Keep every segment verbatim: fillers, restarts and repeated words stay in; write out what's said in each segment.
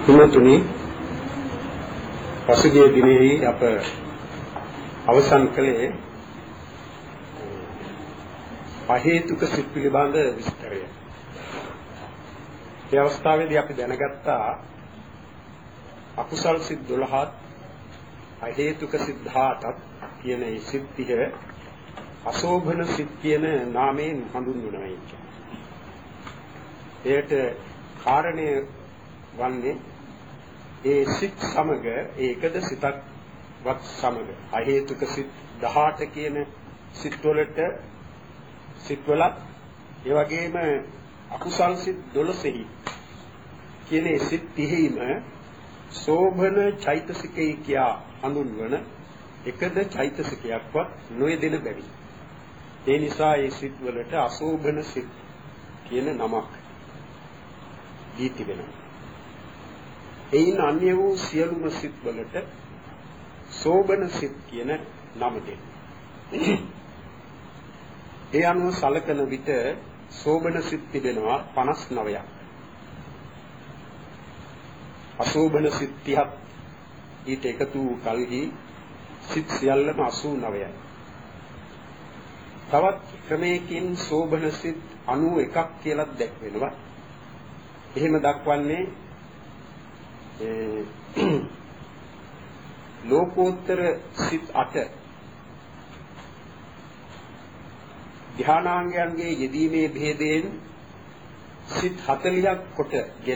තුනතුනි පසුගිය දිනෙහි අප අවසන් කළේ අහේතුක සිත් පිළිබඳ විස්තරය. ඒ අවස්ථාවේදී අපි දැනගත්තා අකුසල් සිත් දොළහත් අහේතුක සිත් දහඅටක් කියන මේ සිත් ටික අශෝභන සිත් කියන නාමයෙන් හඳුන්වනවා කියන්නේ. ඒට කාරණය වන්නේ ඒ සිත් සමග ඒකද සිතක් වත් සමග අහේතුක සිත් දහඅට කියන සිත් වලට සිත් වලත් ඒ වගේම අකුසල් සිත් දොළොසෙහි කියන සිත් තිහීම සෝභන චෛතසිකය කියා හඳුන්වන එකද චෛතසිකයක්වත් නොයෙදෙන බැරි. ඒ නිසා ඒ සිත් වලට අශෝභන සිත් කියන නමක් දී තිබෙනවා. එයින් අන්‍ය වූ සියලුම සිත් වලට සෝභන සිත් කියන නම දෙන්නේ. ඒ අනුව සලකන විට සෝභන සිත් තිබෙනවා පනස් නවයක්. අශෝභන සිත් තිහක් ඊට එකතු වූ කලෙහි සිත් සියල්ලම අසූ නවයයි. තවත් ක්‍රමයකින් සෝභන සිත් අනූ එකක් කියලා දැක්වෙනවා. එහෙම දක්වන්නේ ලෝකෝත්තර සිත් අට ධානාංගයන්ගේ යෙදීමේ භේදයෙන් සිත් හතළියක් කොටගෙන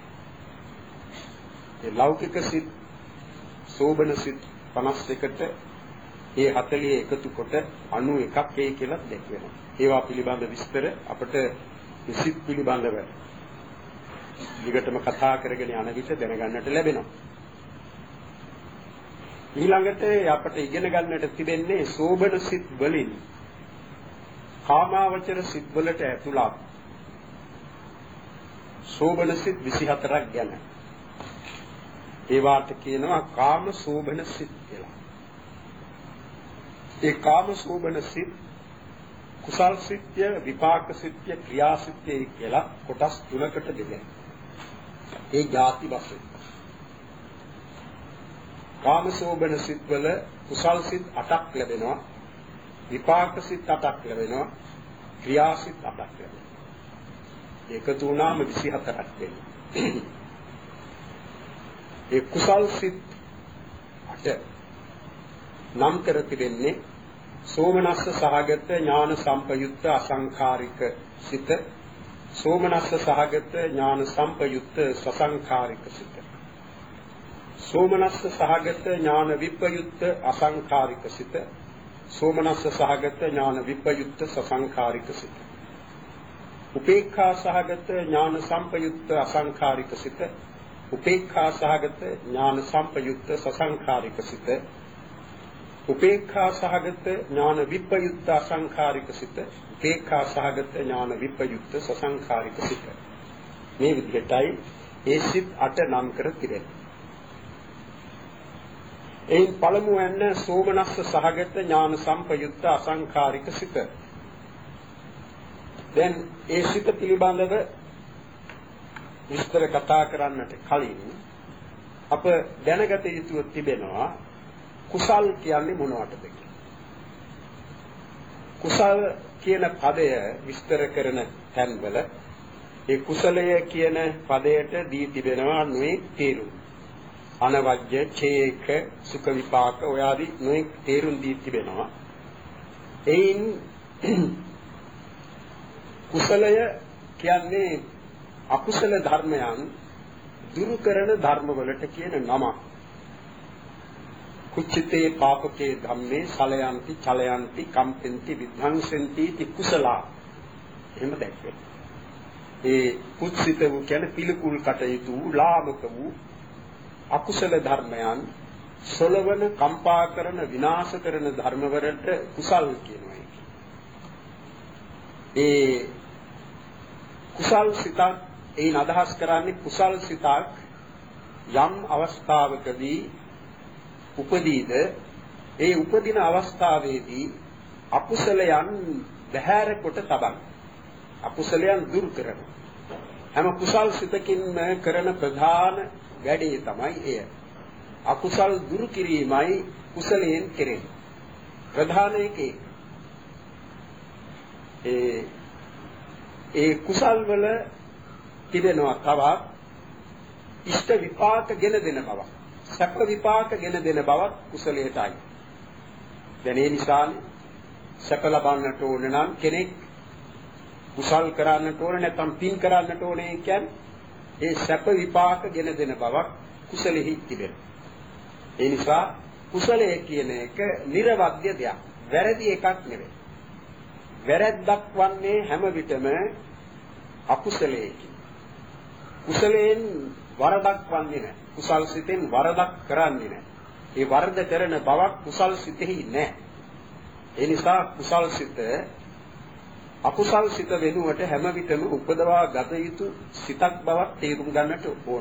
ඒ ලෞකික සිත් සෝබන සිත් පනස් දෙකට ඒ හතළිය එකතු කොට අනූ එකක් වේ කියලා දැක්වෙනවා. ඒවා පිළිබඳ විස්තර අපට සිත් පිළිබඳව විගතම කතා කරගෙන යන විට දැනගන්නට ලැබෙනවා. ඊළඟට අපට ඉගෙන ගන්නට තිබෙන්නේ සෝබන සිත් වලින් කාමාවචර සිත් වලට ඇතුළත් සෝබන සිත් විසි හතරක් ගැන. ඒවාට කියනවා කාම සෝබන සිත් කියලා. ඒ කාම සෝබන සිත් කුසල් සිත්ය, විපාක සිත්ය, ක්‍රියා සිත්ය කියලා කොටස් තුනකට බෙදෙනවා. ඒ ಜಾති වශයෙන් කාම සෝබන සිත් වල කුසල් සිත් අටක් ලැබෙනවා, විපාක සිත් අටක් ලැබෙනවා, ක්‍රියා සිත් අටක් ලැබෙනවා. එකතු වුණාම විසි හතරක් වෙනවා. ඒ කුසල් සිත් අට නම් කර තිබෙන්නේ සෝමනස්ස සහගත ඥාන සම්පයුක්ත අසංඛාරික සිත, සෝමනස්ස සහගත ඥාන සම්පයුක්ත සසංඛාරික සිත, සෝමනස්ස සහගත ඥාන විපයුක්ත අසංඛාරික සිත, සෝමනස්ස සහගත ඥාන විපයුක්ත සසංඛාරික සිත, උපේක්ඛා සහගත ඥාන සම්පයුක්ත අසංඛාරික සිත, උපේක්ඛා සහගත ඥාන සම්පයුක්ත සසංඛාරික සිත, උපේක්ඛා සහගත ඥාන විපයුක්ත අසංඛාරික සිත, උපේක්ඛා සහගත ඥාන විපයුක්ත සසංඛාරික සිත. මේ විදිහටයි ඒ සිත් අට නම් කර තිබෙන්නේ. එයින් පළමුවෙන් සෝමනස්ස සහගත ඥාන සම්පයුක්ත අසංඛාරික සිත. දැන් ඒ සිත පිළිබඳව විස්තර කතා කරන්නට කලින් අප දැනගත යුතු තිබෙනවා කුසල් කියන්නේ මොනවටද කියලා. කුසල් කියන පදය විස්තර කරන තැන්වල ඒ කුසලය කියන පදයට දී තිබෙනවා නොයෙක් තේරුම්. අනවජ්‍ය, ඡේක, සුඛ විපාක ඔය ආදී නොයෙක් තේරුම් දී තිබෙනවා. එයින් කුසලය කියන්නේ අකුසල ධර්මයන් දුරු කරන ධර්ම වලට කියන නම. කුච්චිතේ පාපකේ ධම්මේ සලයන්ති චලයන්ති කම්පෙන්ති විධංසෙන්ති ති කුසලා. එහෙම දැක්වේ. ඒ කුච්චිත වූ කියන්නේ පිළිකුල් කටයුතු වූ ලාමක වූ අකුසල ධර්මයන් සොලවන, කම්පා කරන, විනාශ කරන ධර්ම වලට කුසල් කියනවා. ඒ කුසල් සිතක් එයින් අදහස් කරන්නේ කුසල් සිතක් යම් අවස්ථාවකදී උපදීද ඒ උපදින අවස්ථාවේදී අකුසලයන් බැහැර කොට තබන, අකුසලයන් දුරු කරන. හැම කුසල් සිතකින්ම කරන ප්‍රධාන වැඩේ තමයි එය. අකුසල් දුරු කිරීමයි කුසලයෙන් කෙරෙන්නේ. ප්‍රධාන එකේ ඒ ඒ කුසල් වල තිබෙනවා තවත් ඉෂ්ට විපාක ගෙන දෙන බව. සැප විපාක ගෙන දෙන බවත් කුසලයටයි. දැන් ඒ නිසානේ සැප ලබන්නට ඕන නම් කෙනෙක් කුසල් කරන්නට ඕන නැත්නම් පින් කරන්නට ඕනේ කියන්නේ ඒ සැප විපාක ගෙන දෙන බවක් කුසලෙහි තිබෙනවා. ඒ නිසා කුසලය කියන එක නිර්වද්‍ය දෙයක්. වැරදි එකක් නෙවෙයි. වැරද්දක් වන්නේ හැම විටම අකුසලයකින්. කුසලයෙන් වරදක් වන්නේ නැහැ. කුසල් සිතෙන් වරදක් කරන්නේ නැහැ. ඒ වරද කරන බවක් කුසල් සිතෙහි නැහැ. ඒ නිසා කුසල් සිත අකුසල් සිත වෙනුවට හැම විටම උපදවා ගත යුතු සිතක් බවක් තේරුම් ගන්නට ඕන.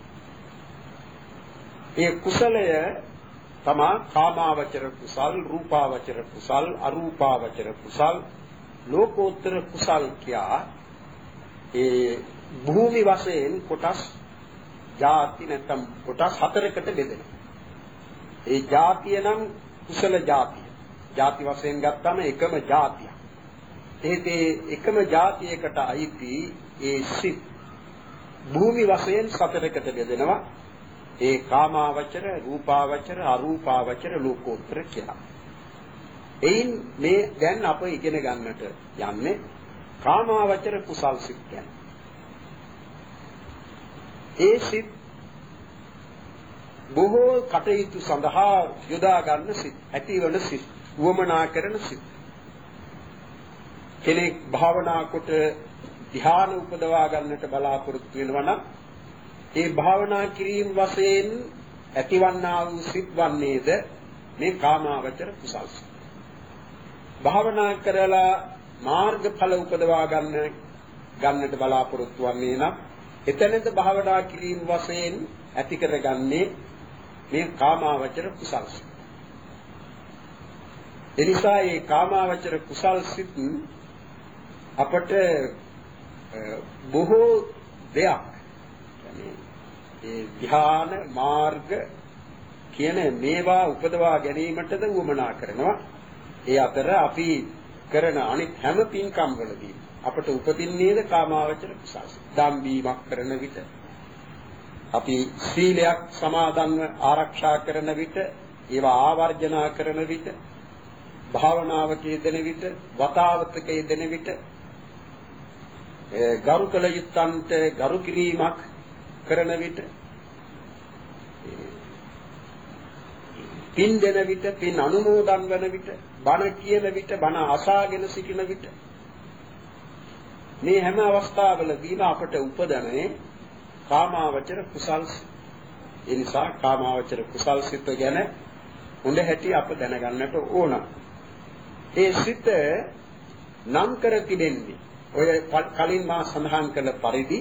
ඒ කුසලය තමා කාමාවචර කුසල්, රූපාවචර කුසල්, අරූපාවචර කුසල්, ලෝකෝත්තර කුසල් කියා ඒ භූමි වශයෙන් කොටස් ಜಾති නැත්නම් කොටස් හතරකට බෙදෙනවා. ඒ ಜಾතිය නම් කුසල ಜಾතිය. ಜಾති වශයෙන් ගත්තම එකම ಜಾතිය. ඒතේ එකම ಜಾතියකට අයිති ඒ සිත් භූමි වශයෙන් හතරකට බෙදෙනවා. ඒ කාමාවචර, රූපාවචර, අරූපාවචර, ලෝකෝත්තර කියලා. එයින් මේ දැන් අප ඉගෙන ගන්නට යන්නේ කාමාවචර කුසල් සිත් ගැන. ඒ සිත් බොහෝ කටයුතු සඳහා යොදා ගන්න සිත්, ඇතිවන සිත්, වමනා කරන සිත්. කෙනෙක් භාවනා කොට ධ්‍යාන උපදවා ගන්නට බලාපොරොත්තු වෙනවා නම් ඒ භාවනා කිරීම වශයෙන් ඇතිවන්නා වූ සිත් වන්නේද මේ කාමාවචර කුසල් සිත්. භාවනා කරලා මාර්ගඵල උපදවා ගන්න ගන්නට බලාපොරොත්තු වන්නේ නම් එතනද භාවනා කිරීම වශයෙන් ඇති කරගන්නේ මේ කාමාවචර කුසල් සිත්. එනිසා මේ කාමාවචර කුසල් සිත් අපට බොහෝ දෙයක් ඒ ධ්‍යාන මාර්ග කියන මේවා උපදවා ගැනීමටද උවමනා කරනවා. ඒ අතර අපි කරන අනිත් හැම පින්කම් වලදී අපට උපදින්නේද කාමාවචර කුසල්. දම් බීමක් කරන විට, අපි සීලයක් සමාදන්ව ආරක්ෂා කරන විට, ඒවා ආවර්ජනා කරන විට, භාවනාවක යෙදෙන විට, වතාවතක යෙදෙන විට, ගරු කළ යුත්තන්ට ගරු කිරීමක් කරන විට, පින් දෙන විට, පින් අනුමෝදන් වන විට, බණ කියන විට, බණ අසාගෙන සිටින විට, මේ හැම අවස්ථාවලදීම අපට උපදන්නේ කාමාවචර කුසල්. ඒ නිසා කාමාවචර කුසල් සිත ගැන හොඳ හැටි අප දැනගන්නට ඕන. ඒ සිත නම් කර තිබෙන්නේ ඔය කලින් මා සඳහන් කළ පරිදි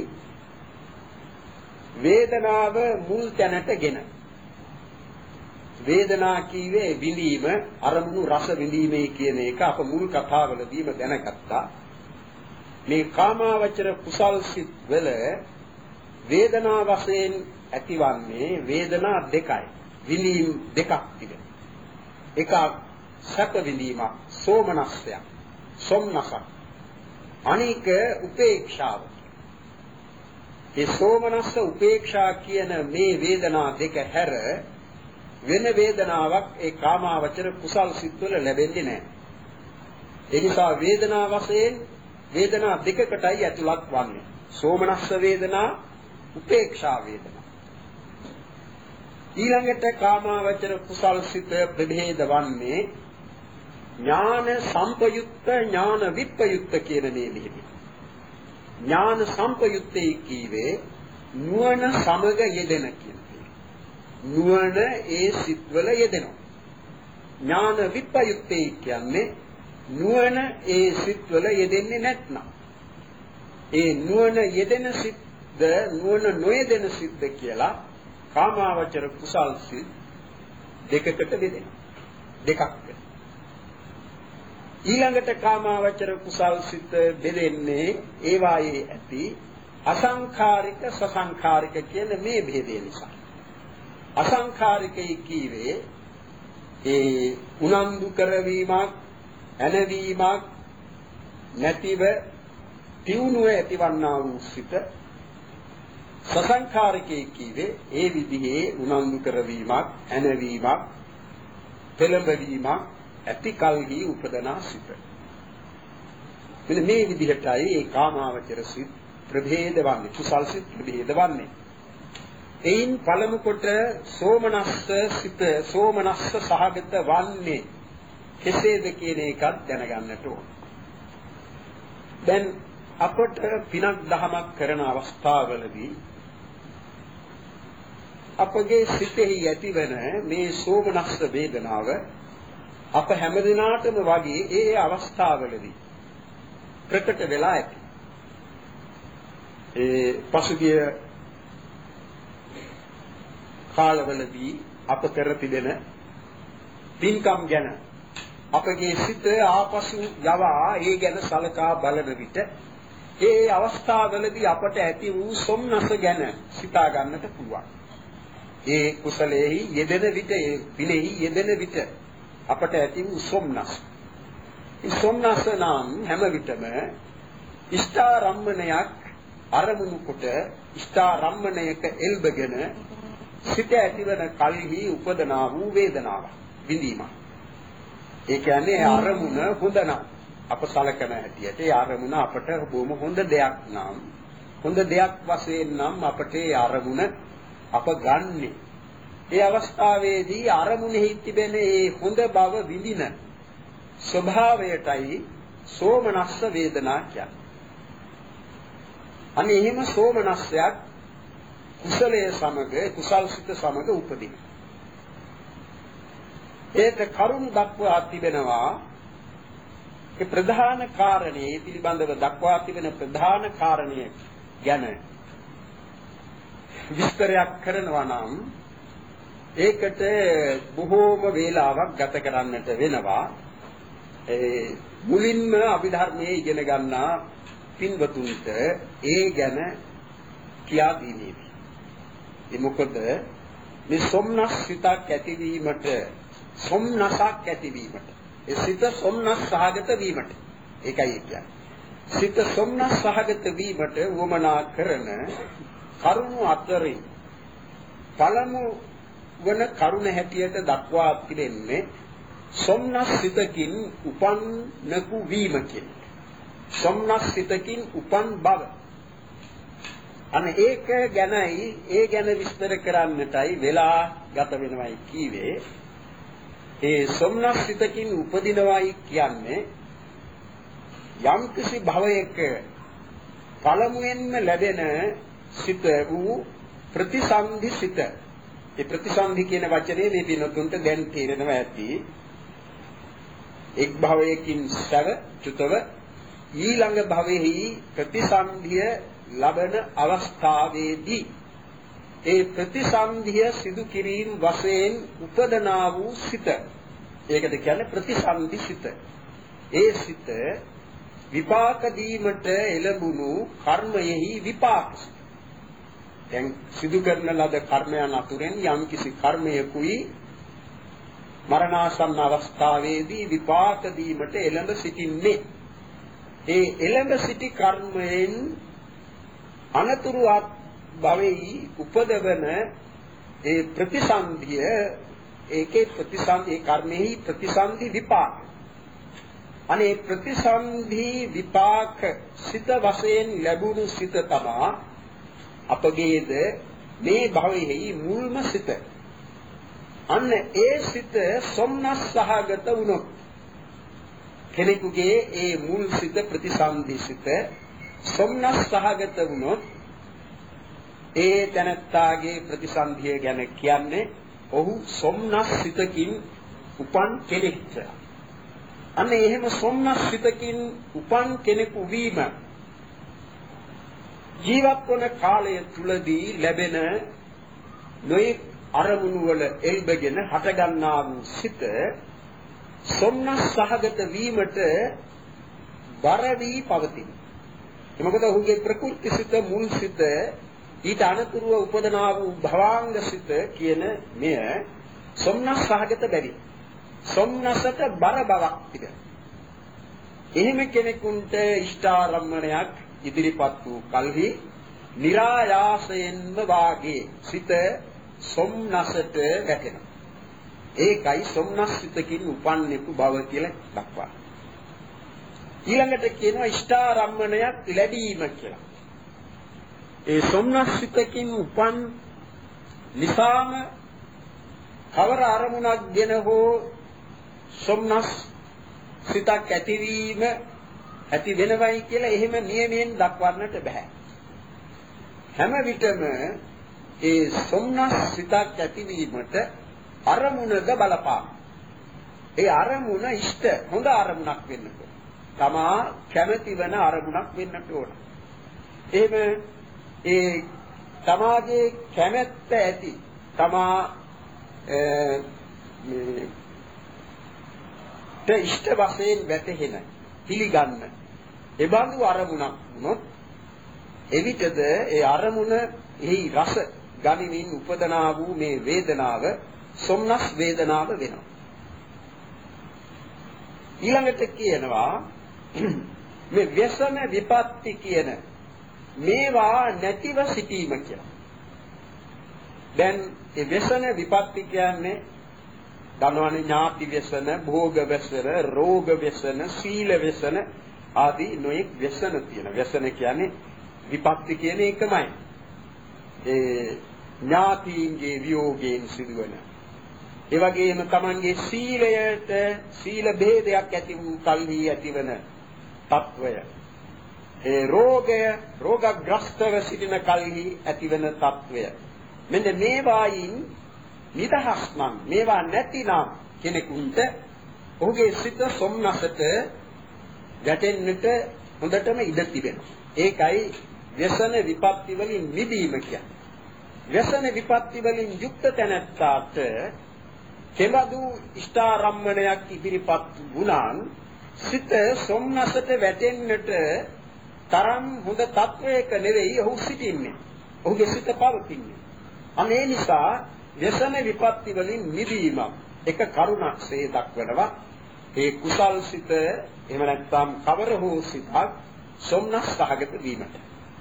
වේදනාව මුල් තැනටගෙන. වේදනා කීවේ විඳීම, අරමුණු රස විඳීමේ කියන එක අප මුල් කතාවලදීම දැනගත්තා. මේ කාමාවචර කුසල් සිත් වල වේදනා වශයෙන් ඇතිවන්නේ වේදනා දෙකයි. විඳීම් දෙකක් තිබෙනවා. එකක් සැප විඳීමක්, සෝමනස්සයක්, සොම්නසක්. අනික උපේක්ෂාව. ඒ සෝමනස්ස උපේක්ෂා කියන මේ වේදනා දෙක හැර වෙන වේදනාවක් ඒ කාමාවචර කුසල් සිත් වල ලැබෙන්නේ නැහැ. ඒ නිසා වේදනා වශයෙන් වේදනා දෙකකටයි ඇතුළත් වන්නේ. සෝමනස්ස වේදනා, උපේක්ෂා වේදනා. ඊළඟට කාමාවචර කුසල් සිත ප්‍රභේද වන්නේ ඥාන සම්පයුක්ත, ඥාන විප්පයුක්ත කියන මේ දෙකයි. ඥාන සම්පයුක්තයි කීවේ නුවණ සමග යෙදෙන කියන එක. නුවණ ඒ සිත්වල යෙදෙනවා. ඥාන විප්පයුක්තයි කියන්නේ නුවණ ඒ සිත්වල යෙදෙන්නේ නැත්නම්. ඒ නුවණ යෙදෙන සිත්ද නුවණ නොයෙදෙන සිත්ද කියලා කාමාවචර කුසල් සිත් දෙකකට බෙදෙනවා. දෙකක්. ඊළඟට කාමාවචර කුසල් සිත් බෙදෙන්නේ ඒ වායේ ඇති අසංඛාරික සසංඛාරික කියන මේ භේදය නිසා. අසංඛාරිකයි කීවේ ඒ උනන්දු කරවීමක්, ඇනවීමක් නැතිව තියුණුව ඇතිවන්නා වූ සිත. සසංඛාරිකයි කීවේ ඒ විදිහේ උනන්දු කරවීමක්, ඇනවීමක්, පෙළඹවීමක් ඇති කල්හි උපදනා සිත. මෙන්න මේ විදිහටයි ඒ කාමාවචර සිත් ප්‍රභේද වන්නේ, කුසල් සිත් ප්‍රභේද වන්නේ. එයින් පළමු කොට සෝමනස්ස සිත සෝමනස්ස සහගත වන්නේ කෙසේද කියන එකත් දැනගන්නට ඕන. දැන් අපට පිනක් දහමක් කරන අවස්ථාවලදී අපගේ සිතෙහි ඇතිවන මේ සෝමනස්ස වේදනාව අප හැමදිනාටම වගේ ඒ අවස්ථාවලදී ප්‍රකට වෙලා ඇති. ඒ පසුගිය කාලවලදී අප කර තිබෙන පින්කම් ගැන අපගේ සිත ආපසු යවා ඒ ගැන සලකා බලන විට ඒ අවස්ථාවලදී අපට ඇති වූ සොම්නස ගැන සිතා ගන්නට පුළුවන්. ඒ කුසලෙහි යෙදෙන විට, ඒ පිනෙහි යෙදෙන විට අපට ඇති වූ සොම්නස. ඒ සොම්නස නම් හැම විටම ඉෂ්ඨාරම්මණයක් අරමුණු කොට ඉෂ්ඨාරම්මණයක එල්බගෙන සිත ඇතිවන කල්හි උපදනා වූ වේදනාවක්, විඳීමක්. ඒ කියන්නේ අරමුණ හොඳ නම් අප සලකන හැටියට ඒ අරමුණ අපට බොහොම හොඳ දෙයක් නම්, හොඳ දෙයක් වශයෙන් නම් අපට ඒ අරමුණ අප ගන්නෙ. ඒ අවස්ථාවේදී අරමුණෙහි තිබෙන ඒ හොඳ බව විඳින ස්වභාවයටයි සෝමනස්ස වේදනා කියන්නේ. අනේ එහෙම සෝමනස්සයක් කුසලයේ සමග, කුසල් සිත සමග උපදින. ඒක කරුණ දක්වා තිබෙනවා. ඒ ප්‍රධාන කාරණේ පිළිබඳව දක්වා තිබෙන ප්‍රධාන කාරණය ගැන විස්තරයක් කරනවා නම් ඒකට බොහෝම වේලාවක් ගත කරන්නට වෙනවා. ඒ මුලින්ම අභිධර්මයේ ඉගෙන ගන්නා පින්වතුන්ට ඒ ගැන කියා දීමේදී. ඒ මොකද මේ සොම්නස් සිතක් ඇතිවීමට, සොම්නසක් ඇතිවීමට, ඒ සිත සොම්නස් සහගත වීමට, ඒකයි කියන්නේ. සිත සොම්නස් සහගත වීමට වමනා කරන කරුණු අතරින් පළමු වන කරුණ හැටියට දක්වා තිබෙන්නේ සොම්නස් සිතකින් උපන්නකු වීම කියන්නේ. සොම්නස් සිතකින් උපන් බව. අනේ ඒක ගැනයි, ඒ ගැන විස්තර කරන්නටයි වෙලා ගත වෙනවයි කීවේ. ඒ සොම්නස් සිතකින් උපදිනවයි කියන්නේ යම්කිසි භවයක පළමුවෙන්ම ලැබෙන සිත වූ ප්‍රතිසන්ධි සිත. ඒ ප්‍රතිසන්ධි කියන වචනේ මේ පිනතුන්ට දැන් තේරෙනවා ඇති. එක් භවයකින් සැව චුතව ඊළඟ භවෙහි ප්‍රතිසන්ධිය ලබන අවස්ථාවේදී ඒ ප්‍රතිසන්ධිය සිදු කිරීම වශයෙන් උපදනා වූ සිත. ඒකද කියන්නේ ප්‍රතිසන්ධි සිත. ඒ සිත විපාක දීමට එළඹුණු කර්මයෙහි විපාක. දැන් සිදු කරන ලද කර්මයන් අතුරෙන් යම් කිසි කර්මයකුයි මරණාසන්න අවස්ථාවේදී විපාක දීමට එළඹ සිටින්නේ. ඒ එළඹ සිටි කර්මයෙන් අනතුරුවත් භවෙහි උපදවන ඒ ප්‍රතිසන්ධිය, ඒකේ ප්‍රතිසන්ධි, ඒ කර්මෙහි ප්‍රතිසන්ධි විපාක. අනේ ප්‍රතිසන්ධි විපාක සිත වශයෙන් ලැබුණු සිත තමා අපගේද මේ භවෙහි මුල්ම සිත. අන්න ඒ සිත සොම්නස් සහගත වුණොත් කෙනෙකුගේ ඒ මුල් සිත ප්‍රතිසන්ධි සිත සොම්නස් සහගත වුණොත් ඒ තනත්තාගේ ප්‍රතිසන්ධිය ගැන කියන්නේ ඔහු සොම්නස් සිතකින් උපන් කෙනෙක්. අන්න එහෙම සොම්නස් සිතකින් උපන් කෙනෙකු වීම ජීවත් වන කාලය තුලදී ලැබෙන නොයෙක් අරමුණු වල එල්බගෙන හටගන්නා වූ සිත සොම්නස් සහගත වීමට බර වී පවතින. මොකද ඔහුගේ ප්‍රකෘති සිත මුල් සිත ඊට අනතුරුව උපදනා වූ භවාංග සිත කියන මෙය සොම්නස් සහගත බැරි. සොම්නසට බර බවක් තිබෙන. එහෙම කෙනෙකුට ඉෂ්ඨාරම්මණයක් ඉදිරිපත් වූ කල්හි નિરાයාසයෙන්ම වාගේ සිත සොම්නසට වැටෙනවා. ඒකයි සොම්නස් සිතකින් උපන්නෙකු බව කියලා දක්වනවා. ඊළඟට කියනවා ඉෂ්ඨාරම්මණයක් ලැබීම කියලා. ඒ සොම්නස් සිතකින් උපන් නිසාම කවර අරමුණක් ගැන හෝ සොම්නස් සිතක් ඇතිවීම ඇති වෙනවයි කියලා එහෙම නියමයෙන් දක්වන්නට බෑ. හැම විටම ඒ සොම්නස් සිතක් ඇතිවීමට අරමුණක බලපාන. ඒ අරමුණ ඉෂ්ට හොඳ අරමුණක් වෙන්න ඕන. තමා කැමති වෙන අරමුණක් වෙන්නට ඕන. එහෙම ඒ තමාගේ කැමැත්ත ඇති තමා මේ ට ඉෂ්ට වශයෙන් වැටහෙන පිළිගන්න එබඳු අරමුණක් වුණොත් එවිටද ඒ අරමුණ එහි රස ගනිමින් උපදනා වූ මේ වේදනාව සොම්නස් වේදනාව වෙනවා. ඊළඟට කියනවා මේ ව්‍යසන විපatti කියන මේවා නැතිව සිටීම කියලා. දැන් ඒ ව්‍යසන විපatti කියන්නේ ධනවනේ ඥාති ව්‍යසන, භෝග ව්‍යසන, රෝග ව්‍යසන, සීල ව්‍යසන ආදී නොයෙක් ව්‍යසන තියෙන. ව්‍යසන කියන්නේ විපatti කියන එකමයි. ඒ ඥාතීන්ගේ විയോഗයෙන් සිදුවන. ඒ වගේම Tamanගේ සීලයට සීල භේදයක් ඇති වූ කල්හි ඇතිවන తত্ত্বය. ඒ රෝගය රෝගග්‍රස්තව සිටින කල්හි ඇතිවන తত্ত্বය. මෙන්න මේවායින් නිදහස් නම් මේවා නැතිනම් කෙනෙකුට ඔහුගේ සිත සොම්නසට ගැටෙන්නට හොඳටම ඉඩ තිබෙනවා. ඒකයි ව්‍යසන විපatti වලින් මිදීම කියන්නේ. ව්‍යසන විපatti වලින් යුක්ත තැනැත්තාට කෙබඳු ඉෂ්ඨාරම්මණයක් ඉදිරිපත් වුණාන් සිත සොම්නසට වැටෙන්නට තරම් හොඳ තත්වයක නෙවෙයි ඔහු සිටින්නේ. ඔහුගේ සිත පවතින්නේ. අනේ නිසා ව්‍යසන විපatti වලින් මිදීම එක කරුණක්සේ දක්වනවා. ඒ කුසල් සිත එහෙම නැත්නම් කවර හෝ සිතක් සොම්නස් සහගත වීමට.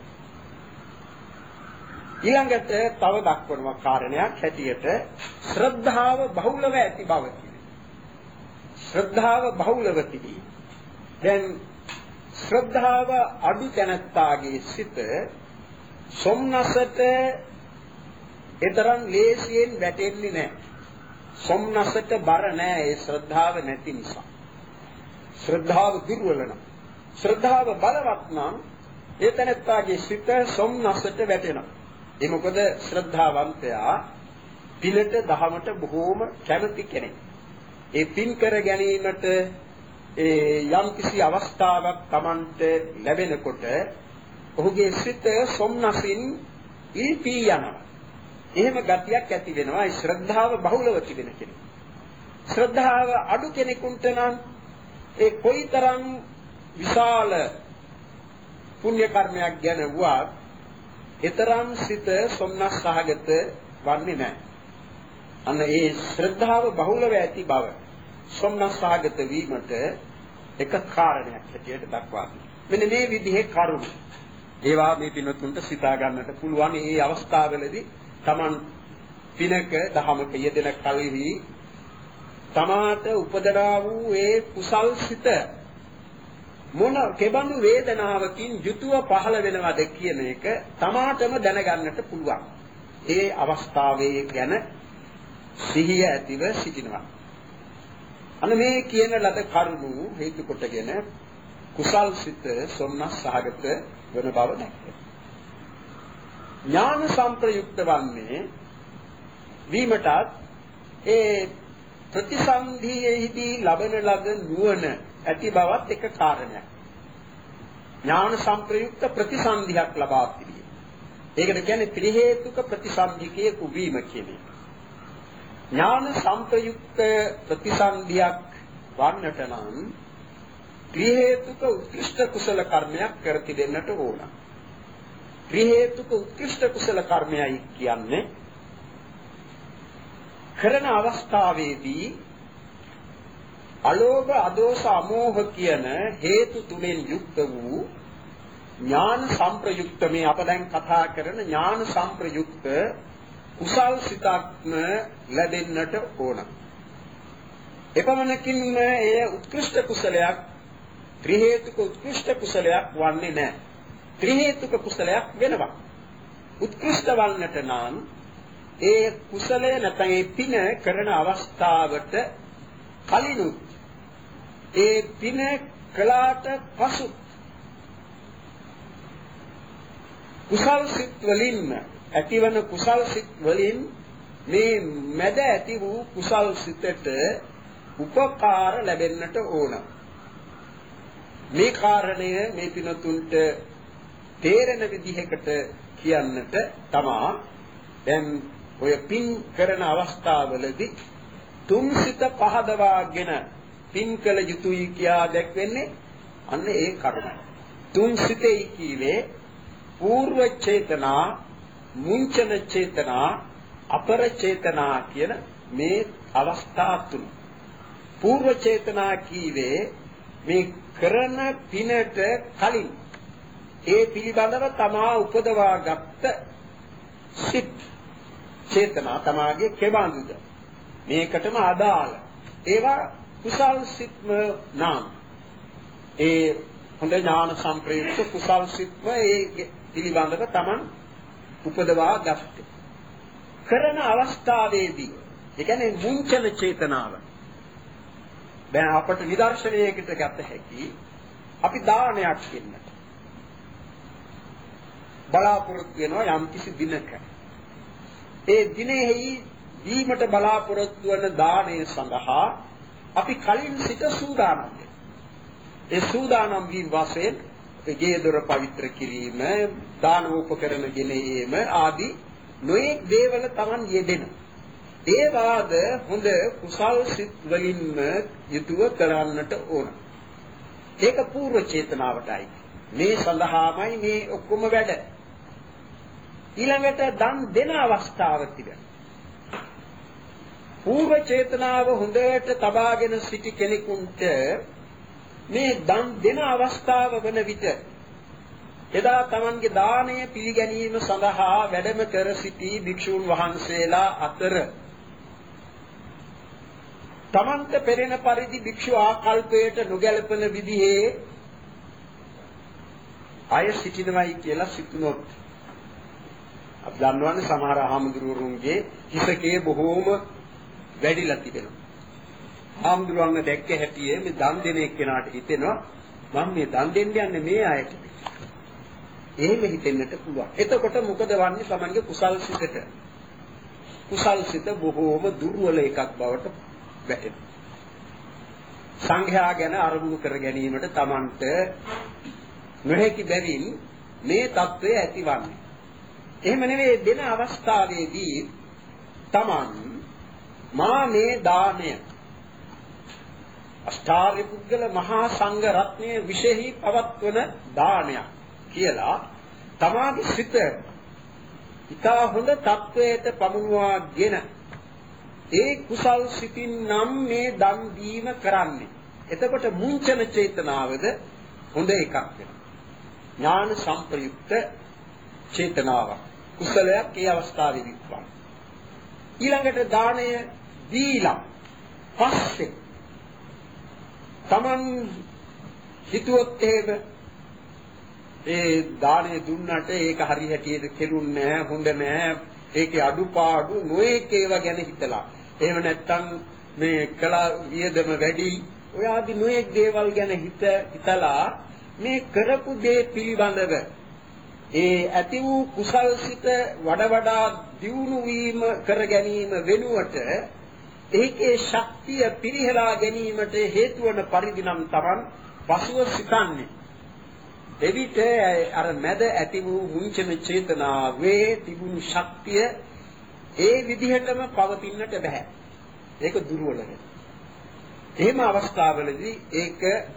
ඊළඟට තව දක්වනවා කාරණයක් හැටියට ශ්‍රද්ධාව බහුලව ඇති බව කියන්නේ. ශ්‍රද්ධාව බහුලව තිබී. දැන් ශ්‍රද්ධාව අඩු තැනැත්තාගේ සිත සොම්නසට ඒතරම් ලේසියෙන් වැටෙන්නේ නැහැ. සොම්නසට බර නැහැ ඒ ශ්‍රද්ධාව නැති නිසා. ශ්‍රද්ධාව දුර්වල නම් ශ්‍රද්ධාව බලවත් නම් ඒ තැනැත්තාගේ සිත සොම්නසට වැටෙනවා. ඒ මොකද ශ්‍රද්ධාවන්තයා පිනට දහමට බොහෝම කැමති කෙනෙක්. ඒ පින් කර ගැනීමට ඒ යම් කිසි අවස්ථාවක් Tamanට ලැබෙනකොට ඔහුගේ සිත සොම්නසින් ඉල්පී යනවා. එහෙම ගතියක් ඇති වෙනවා ඒ ශ්‍රද්ධාව බහුලව තිබෙන කෙනෙක්. ශ්‍රද්ධාව අඩු කෙනෙකුට නම් ඒ කොයිතරම් විශාල පුණ්‍ය කර්මයක් ගැන වුවත් ඊතරම් සිත සොම්නස් සහගත වන්නේ නැහැ. අන්න ඒ ශ්‍රද්ධාව බහුලව ඇති බව සොම්නස් සහගත වීමට එක කාරණයක් හැටියට දක්වා තිබෙනවා. මෙන්න මේ විදිහේ කරුණු ඒවා මේ පින්වත්තුන්ට සිතා ගන්නට පුළුවන්. මේ අවස්ථාවවලදී Taman පිනක දහමක යෙදෙන කල්හි තමාට උපදනා වූ ඒ කුසල් සිත මොන කෙබඳු වේදනාවකින් යුතුව පහළ වෙනවද කියන එක තමාටම දැනගන්නට පුළුවන්. ඒ අවස්ථාවේ ගැන සිහිය ඇතිව සිටිනවා. අන්න මේ කියන ලද කරුණු හේතු කොටගෙන කුසල් සිත සොම්නස් සහගත වන බව දැක්කේ. ඥාන සංප්‍රයුක්ත වන්නේ වීමටත් ඒ ප්‍රතිසන්ධියේදී ලබන ලද නුවණ ඇති බවත් එක කාරණයක්. ඥාන සංප්‍රයුක්ත ප්‍රතිසන්ධියක් ලබා තිබේ. ඒකට කියන්නේ ත්‍රි හේතුක ප්‍රතිසන්ධිකයේ කුවීම කියන්නේ. ඥාන සංප්‍රයුක්ත ප්‍රතිසන්ධියක් වන්නට නම් ත්‍රි හේතුක උත්කෘෂ්ඨ කුසල කර්මයක් කර තිබෙන්නට ඕන. ත්‍රි හේතුක උත්කෘෂ්ඨ කුසල කර්මයයි කියන්නේ කරන අවස්ථාවේදී අලෝභ අදෝස අමෝහ කියන හේතු තුනෙන් යුක්ත වූ ඥාන සංප්‍රයුක්ත මේ අප දැන් කතා කරන ඥාන සංප්‍රයුක්ත කුසල් සිතක්ම ලැබෙන්නට ඕන. එපමණකින්ම එය උත්කෘෂ්ඨ කුසලයක් ත්‍රි හේතුක උත්කෘෂ්ඨ කුසලයක් වන්නේ නැහැ. ත්‍රි හේතුක කුසලයක් වෙනවා. උත්කෘෂ්ඨ වන්නට නම් ඒ කුසලය නැත්නම් ඒ පින කරන අවස්ථාවට කලිනුත් ඒ පින කළාට පසු කුසල් සිත් වලින් ඇතිවන කුසල් සිත් වලින් මේ මැද ඇති වූ කුසල් සිතට උපකාර ලැබෙන්නට ඕන. මේ කාරණය මේ පිනතුන්ට තේරෙන විදිහකට කියන්නට තමා දැන් ඔය පින් කරන අවස්ථාවලදී තුන් සිත පහදවාගෙන පින් කළ යුතුයි කියා දැක්වෙන්නේ අන්න ඒ කරුණයි. තුන් සිතේ කීවේ పూర్ව චේතනා, මුංචන චේතනා, අපර චේතනා කියන මේ අවස්ථා තුන. పూర్ව චේතනා කීවේ මේ කරන පිනට කලින් ඒ පිළිබඳව තමා උපදවාගත් සිත් චේතනා තමාගේ කෙබඳුද මේකටම අදාළ ඒවා කුසල් සිත්ම නම් ඒ හොඳ ඥාන සංප්‍රයුක්ත කුසල් සිත්ම ඒ පිළිබඳව තමන් උපදවා ගත්තේ කරන අවස්ථාවේදී ඒ කියන්නේ මුංචන චේතනාව දැන් අපට නිදර්ශනයකට ගත හැකි අපි දානයක් දෙන්නට බලාපොරොත්තු වෙනවා යම් කිසි දිනක ඒ දිනෙහි දීමට බලාපොරොත්තු වන දාණය සඳහා අපි කලින් සිට සූදානම් වෙනවා. ඒ සූදානම් වීම වශයෙන් ගේ දොර පවිත්‍ර කිරීම, දාන උපකරණ ගෙනීම ආදී නොයෙක් දේවල් Taman යෙදෙන. ඒ වාද හොඳ කුසල් සිත් වලින්ම යුතුව කරන්නට ඕන. ඒක పూర్ව චේතනාවටයි. මේ සඳහාමයි මේ ඔක්කොම වැඩ. ඊළඟට දන් දෙන අවස්ථාව තිබෙනවා. పూర్ව චේතනාව හොඳට තබාගෙන සිටි කෙනෙකුට මේ දන් දෙන අවස්ථාව වන විට එදා Tamanගේ දාණය පිළිගැනීම සඳහා වැඩම කර සිටි භික්ෂූන් වහන්සේලා අතර තමන්ට පෙරෙන පරිදි භික්ෂු ආකල්පයට නොගැලපෙන විදිහේ අය සිටිනවයි කියලා සිතුනොත් අපි දන්නවනේ සමහර ආමුදුරුවරුන්ගේ හිසකේ බොහෝම වැඩිලා තිබෙනවා. ආමුදුරුවන්ව දැක්ක හැටියේ මේ දන් දෙන එක්කෙනාට හිතෙනවා මම මේ දන් දෙන්න යන්නේ මේ අයට. එහෙම හිතෙන්නට පුළුවන්. එතකොට මොකද වන්නේ තමන්ගේ කුසල් සිතට? කුසල් සිත බොහෝම දුර්වල එකක් බවට වැටෙනවා. සංඝයා ගැන අරමුණු කර ගැනීමට තමන්ට නොහැකි බැවින් මේ தত্ত্বය ඇතිවන්නේ. එහෙම නෙවෙයි දෙන අවස්ථාවේදී තමන් මා මේ දාණය අෂ්ටාර්ය පුද්ගල මහා සංඝ රත්නයේ විශේෂී පවත්වන දානයක් කියලා තමාගේ සිත ඉතා හොඳ தത്വයට පමුණවාගෙන ඒ කුසල් සිතින් නම් මේ දන් දීම කරන්නේ. එතකොට මුංචන චේතනාවද හොඳ එකක් වෙනවා. ඥාන සංප්‍රයුක්ත චේතනාවක්. කුසලයක් ඒ අවස්ථාවේදී වань. ඊළඟට දාණය දීලා පස්සේ තමන් හිතුවොත් එහෙම ඒ දාණය දුන්නට ඒක හරි හැටියට කෙරුන්නේ නැහැ, හොඳ නැහැ, ඒකේ අඩුපාඩු නොඑක ඒවා ගැන හිතලා. එහෙම නැත්නම් මේ කලා වියදම වැඩි, ඔය ආදි නොඑක දේවල් ගැන හිත හිතලා මේ කරපු දේ පිළිබඳව ඒ ඇති වූ කුසල්සිත වඩා වඩා දියුණු වීම කර ගැනීම වෙනුවට ඒකේ ශක්තිය පිරිහෙලා ගැනීමට හේතු වන පරිදි නම් Taman පසුව සිතන්නේ. එවිට අර මැද ඇති වූ මුංචන චේතනාවේ තිබුණු ශක්තිය ඒ විදිහටම පවතින්නට බෑ. ඒක දුර්වල වෙනවා. එහෙම අවස්ථාවලදී ඒක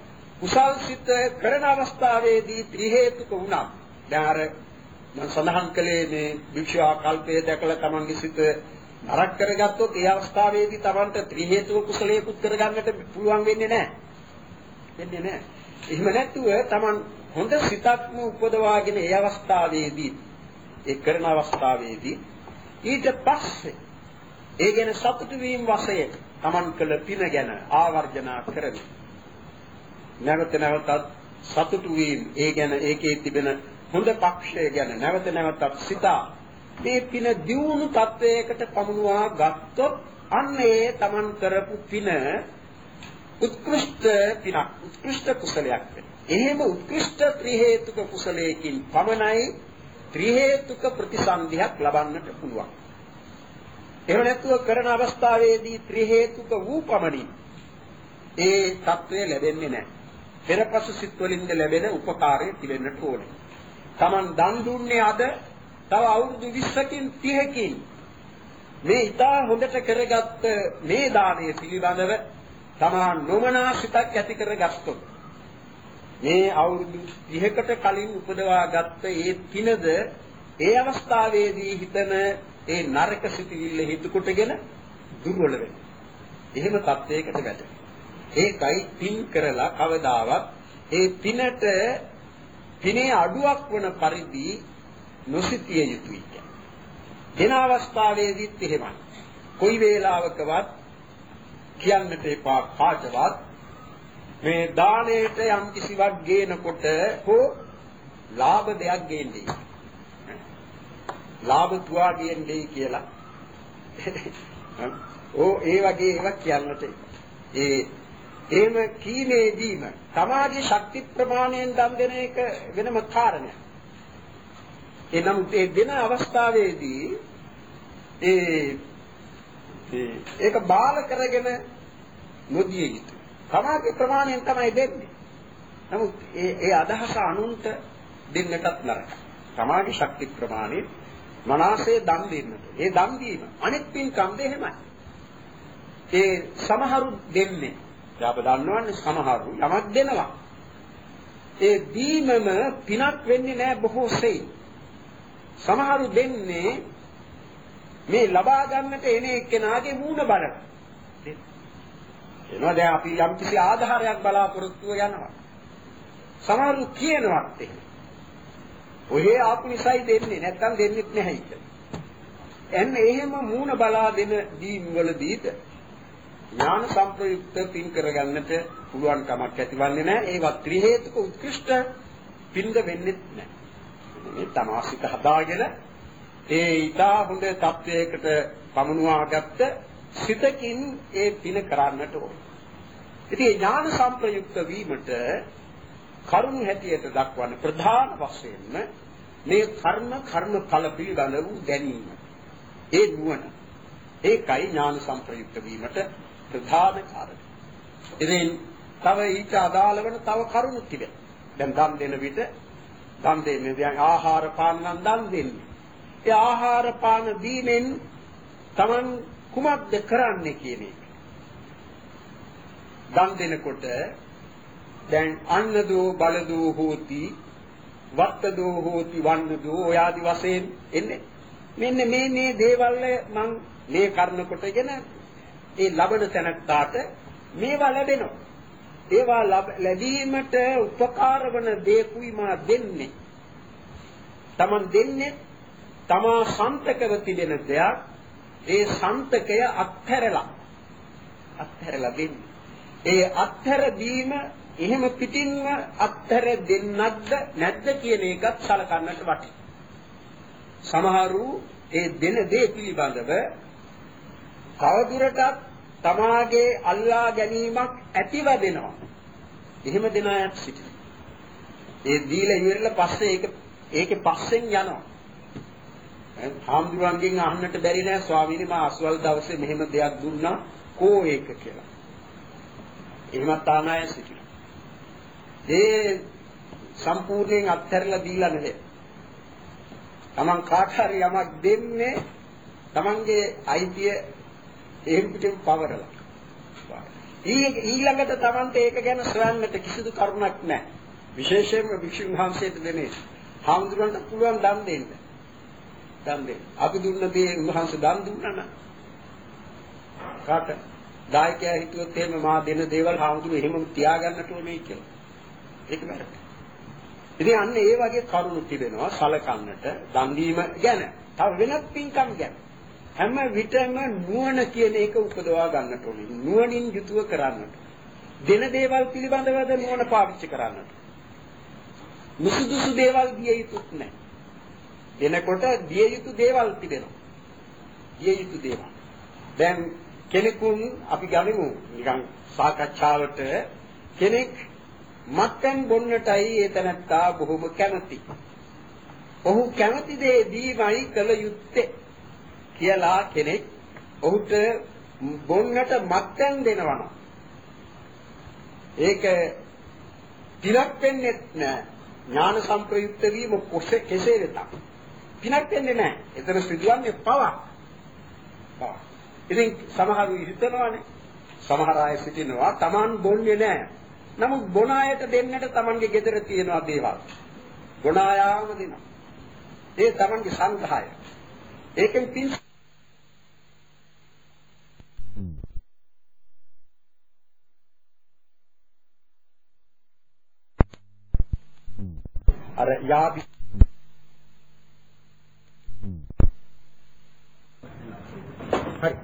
කුසල් සිත කරන අවස්ථාවේදී ත්‍රි හේතුක වුණා. දැන් අර මම සඳහන් කළේ මේ වික්ෂා කල්පයේ දැකලා තමන්ගේ සිත නරක කරගත්තොත් ඒ අවස්ථාවේදී තමන්ට ත්‍රි හේතුක කුසලයේකුත් කරගන්නට පුළුවන් වෙන්නේ නැහැ. වෙන්නේ නැහැ. එහෙම නැතුව තමන් හොඳ සිතක්ම උපදවාගෙන ඒ අවස්ථාවේදී ඒ කරන අවස්ථාවේදී ඊට පස්සේ ඒ ගැන සතුටු වීම වශයෙන් තමන් කළ පින ගැන ආවර්ජනා කරමි. නැවත නැවතත් සතුටු වීම ඒ ගැන ඒකේ තිබෙන හොඳ පක්ෂය ගැන නැවත නැවතත් සිතා මේ පින දියුණු තත්වයකට පමුණුවා ගත්තොත් අන්න ඒ තමන් කරපු පින උත්කෘෂ්ඨ පිනක් උත්කෘෂ්ඨ කුසලයක් වෙනවා. එහෙම උත්කෘෂ්ඨ ත්‍රි හේතුක කුසලයකින් පමණයි ත්‍රි හේතුක ප්‍රතිසන්දියක් ලබන්නට පුළුවන්. එහෙම නැත්නම් කරන අවස්ථාවේදී ත්‍රි හේතුක වූ පමණින් ඒ தත්වය ලැබෙන්නේ නැහැ. පෙරපසු සිත් වලින් ලැබෙන උපකාරය පිළිෙන්නට ඕනේ. Taman දන් දුන්නේ අද තව අවුරුදු විස්සකින් තිහකින් මේ ඊටා හොඳට කරගත්ත මේ දානය පිළිබඳව Taman නොමනා සිතක් ඇති කරගත්තොත් මේ අවුරුදු තිහකට කලින් උපදවාගත්ත ඒ පිනද ඒ අවස්ථාවේදී හිතන ඒ නරක සිතිවිල්ල හිත කොටගෙන දුර්වල වෙනවා. එහෙම තත්යකට වැටෙනවා. ඒකයි පින් කරලා කවදාවත් ඒ පිනට පිනේ අඩුවක් වන පරිදි නොසිතිය යුතුයි. දෙන අවස්ථාවේදීත් එහෙමයි. කොයි වේලාවකවත් කියන්නට එපා කාටවත් මේ දාණයට යම් කිසිවක් ගේනකොට හෝ ලාභ දෙයක් ගේන්නේ. ලාභ තුවා ගේන්නේ කියලා. ඕ ඒ වගේ ඒවා කියන්නට ඒ එහෙම කීමේදීම සමාජයේ ශක්ති ප්‍රමාණයෙන් දන් දෙන එක වෙනම කාරණයක්. එනම් ඒ දෙන අවස්ථාවේදී ඒ ඒක බාල කරගෙන නොදිය යුතුයි. සමාජයේ ප්‍රමාණයෙන් තමයි දෙන්නේ. නමුත් ඒ ඒ අදහස අනුන්ට දෙන්නටත් නරකයි. සමාජයේ ශක්ති ප්‍රමාණය මනසේ දන් දෙන්නට. ඒ දන් දීම අනෙක් පින්කම් දෙහෙමයි. ඒ සමහරු දෙන්නේ අප දන්නවන්නේ සමහරු යමක් දෙනවා. ඒ දීමම පිනක් වෙන්නේ නැහැ බොහෝ සෙයින්. සමහරු දෙන්නේ මේ ලබා ගන්නට එන එක්කෙනාගේ මූණ බලන. එනවා දැන් අපි යම් කිසි ආධාරයක් බලාපොරොත්තුව යනවා. සමහරු කියනවත් එහෙම. ඔහේ ආපු නිසායි දෙන්නේ නැත්තම් දෙන්නෙත් නැහැ ඉතින්. එන්නේ එහෙම මූණ බලා දෙන දීම් වලදීද ඥාන සම්ප්‍රයුක්ත පින් කරගන්නට පුළුවන් කමක් ඇතිවන්නේ නැහැ. ඒවත් ත්‍රි හේතුක උත්කෘෂ්ඨ පින්ද වෙන්නේ නැහැ. මේ තමාසිත හදාගෙන ඒ ඊටා හොඳ තත්වයකට පමුණුවාගත්ත සිතකින් ඒ පින කරන්නට ඕන. ඉතින් ඥාන සම්ප්‍රයුක්ත වීමට කරුණ හැටියට දක්වන ප්‍රධාන වශයෙන්ම මේ කර්ම කර්මඵල පිළිබඳ වූ දැනීම. ඒ නුවණ. ඒකයි ඥාන සම්ප්‍රයුක්ත වීමට ප්‍රධාන කාරණය. ඉතින් තව ඊට අදාළ වෙන තව කරුණු තිබෙනවා. දැන් දන් දෙන විට දන් දෙන්නේ දැන් ආහාර පාන නම් දන් දෙන්නේ. ඒ ආහාර පාන දීමෙන් Taman කුමක්ද කරන්නේ කියන එක. දන් දෙනකොට දැන් අන්නදෝ බලදෝ හෝති වත්තදෝ හෝති වන්නදෝ ඔය ආදි වශයෙන් එන්නේ. මෙන්න මේ මේ දේවල් මම මේ කරන කොටගෙන ඒ ලබන තැනට මේවා ලැබෙනවා. ඒවා ලැබීමට උපකාර වන දේකුයි මා දෙන්නේ. Taman දෙන්නේ තමා සන්තකව තිබෙන දෙයක් ඒ සන්තකය අත්හැරලා අත්හැරලා දෙන්නේ. ඒ අත්හැර දීම එහෙම පිටින්ම අත්හැර දෙන්නක්ද නැද්ද කියන එකත් සලකන්නට වටේ. සමහරු ඒ දෙන දේ පිළිබඳව තවදුරටත් තමාගේ අල්ලා ගැනීමක් ඇතිව දෙනවා. එහෙම දෙන අයත් සිටිනවා. ඒ දීලා ඉවරලා පස්සේ ඒක ඒකේ පස්සෙන් යනවා. හාමුදුරුවන්ගෙන් අහන්නට බැරි නෑ ස්වාමීනි මා අසවල් දවසේ මෙහෙම දෙයක් දුන්නා කෝ ඒක කියලා. එහෙමත් ආනාය සිටිනවා. ඒ සම්පූර්ණයෙන් අත්හැරලා දීලා නැහැ. Taman කාට හරි යමක් දෙන්නේ Tamanගේ අයිතිය එහෙම් පිටින් පවරලා. ඊළඟට Tamante ඒක ගැන සොයන්නට කිසිදු කරුණක් නැහැ. විශේෂයෙන්ම වික්ෂුන් වහන්සේට දෙන්නේ හාමුදුරන්ට පුළුවන් දන් දෙන්න. දන් දෙන්න. අපි දුන්න දේ උන්වහන්සේ දන් දුන්නා නේද? කාට? දායකයා හිතුවොත් එහෙම මා දෙන දේවල් හාමුදුරුවෝ එහෙමම තියාගන්නට ඕනේ කියලා. ඒක වැරදි. ඉතින් අන්න ඒ වගේ කරුණු තිබෙනවා සලකන්නට දන් දීම ගැන. තව වෙනත් පින්කම් ගැන. හැම විටම නුවණ කියන එක උපදවා ගන්නට ඕනේ. නුවණින් යුතුව කරන්නට. දෙන දේවල් පිළිබඳවද නුවණ පාවිච්චි කරන්නට. මුසුදුසු දේවල් දිය යුතුත් නැහැ. දෙනකොට දිය යුතු දේවල් තිබෙනවා. දිය යුතු දේවල්. දැන් කෙනෙකුන් අපි ගනිමු නිකන් සාකච්ඡාවට කෙනෙක් මත්පැන් බොන්නටයි ඒ තැනත්තා බොහොම කැමති. ඔහු කැමති දේ දීමයි කළ යුත්තේ කියලා කෙනෙක් ඔහුට බොන්නට මත්පැන් දෙනවා නම් ඒක පිනක් වෙන්නේ නැහැ. ඥාන සම්ප්‍රයුක්ත වීම කොසේ කෙසේ වෙතත් පිනක් වෙන්නේ නැහැ. එතන සිදුවන්නේ පවක්. පවක්. ඉතින් සමහරු හිතනවානේ සමහර අය සිටිනවා Taman බොන්නේ නැහැ. නමුත් බොන අයට දෙන්නට Tamanගේ ගෙදර තියෙනවා දේවල්. බොන අයම දෙනවා. ඒ Tamanගේ සංග්‍රහය. ඒකෙන් පින් අර යාදි හරි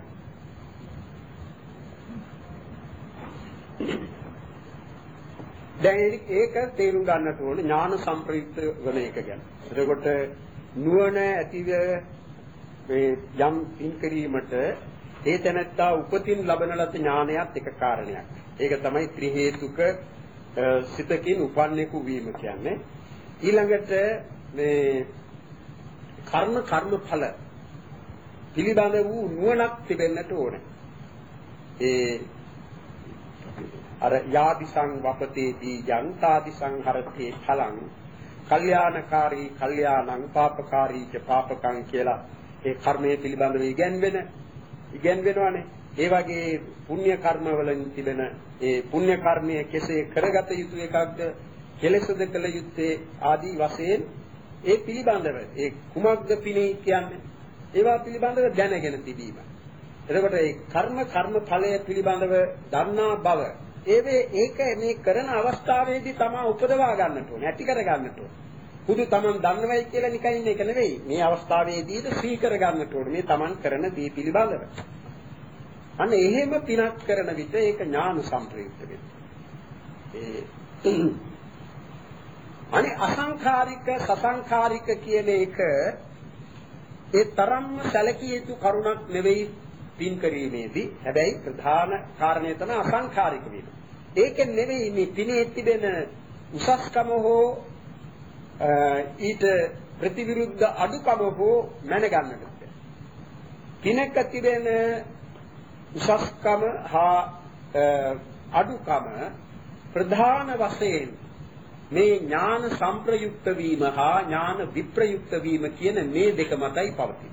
දැන් ඒක තේරුම් ගන්නට ඕනේ ඥාන සම්ප්‍රයුක්ත වෙන එක ගැන. එතකොට නුවණ ඇතිව මේ යම් පින් කිරීමට ඒ තැනත්තා උපතින් ලබන ලද ඥානයත් එක කාරණයක්. ඒක තමයි ත්‍රි හේතුක සිතකින් උපන්නෙකු වීම කියන්නේ. ඊළඟට මේ කර්ම කර්මඵල පිළිබඳ වූ නුවණක් තිබෙන්නට ඕනේ. ඒ අර යාදිසං වපතේ දීජං තාදිසං හරතේ ඵලං කල්යාණකාරී කල්යාණං පාපකාරී ච පාපකං කියලා ඒ කර්මයේ පිළිබඳව ඉගැන්වෙන ඉගැන්වෙනවානේ. ඒ වගේ පුණ්‍ය කර්මවලින් තිබෙන ඒ පුණ්‍ය කර්මයේ කෙසේ කරගත යුතු එකක්ද කෙලෙසද කළ යුත්තේ ආදී වශයෙන් ඒ පිළිබඳව ඒ කුමක්ද පිනේ කියන්නේ ඒවා පිළිබඳව දැනගෙන තිබීම. එතකොට ඒ කර්ම කර්ම ඵලය පිළිබඳව දන්නා බව ඒවේ ඒක මේ කරන අවස්ථාවේදී තමා උපදවා ගන්නට ඕනේ ඇති කර ගන්නට ඕනේ. පුදු තමන් දන්නවයි කියලා නිකන් ඉන්න එක නෙවෙයි. මේ අවස්ථාවේදීද සී කර ගන්නට ඕනේ මේ තමන් කරන දේ පිළිබඳව. අන්න එහෙම පිනක් කරන විට ඒක ඥාන සම්ප්‍රයුක්ත වෙනවා. ඒ අනේ අසංඛාරික සසංඛාරික කියන එක ඒ තරම්ම සැලකිය යුතු කරුණක් නෙවෙයි පින් කිරීමේදී. හැබැයි ප්‍රධාන කාරණය තමයි අසංඛාරික වීම. ඒකෙන් නෙවෙයි මේ පිනේ තිබෙන උසස්කම හෝ ඊට ප්‍රතිවිරුද්ධ අඩුකම හෝ මැනගන්නට. පිනක තිබෙන උසස්කම හා අඩුකම ප්‍රධාන වශයෙන් මේ ඥාන සම්ප්‍රයුක්ත වීම හා ඥාන විප්‍රයුක්ත වීම කියන මේ දෙක මතයි පවතින.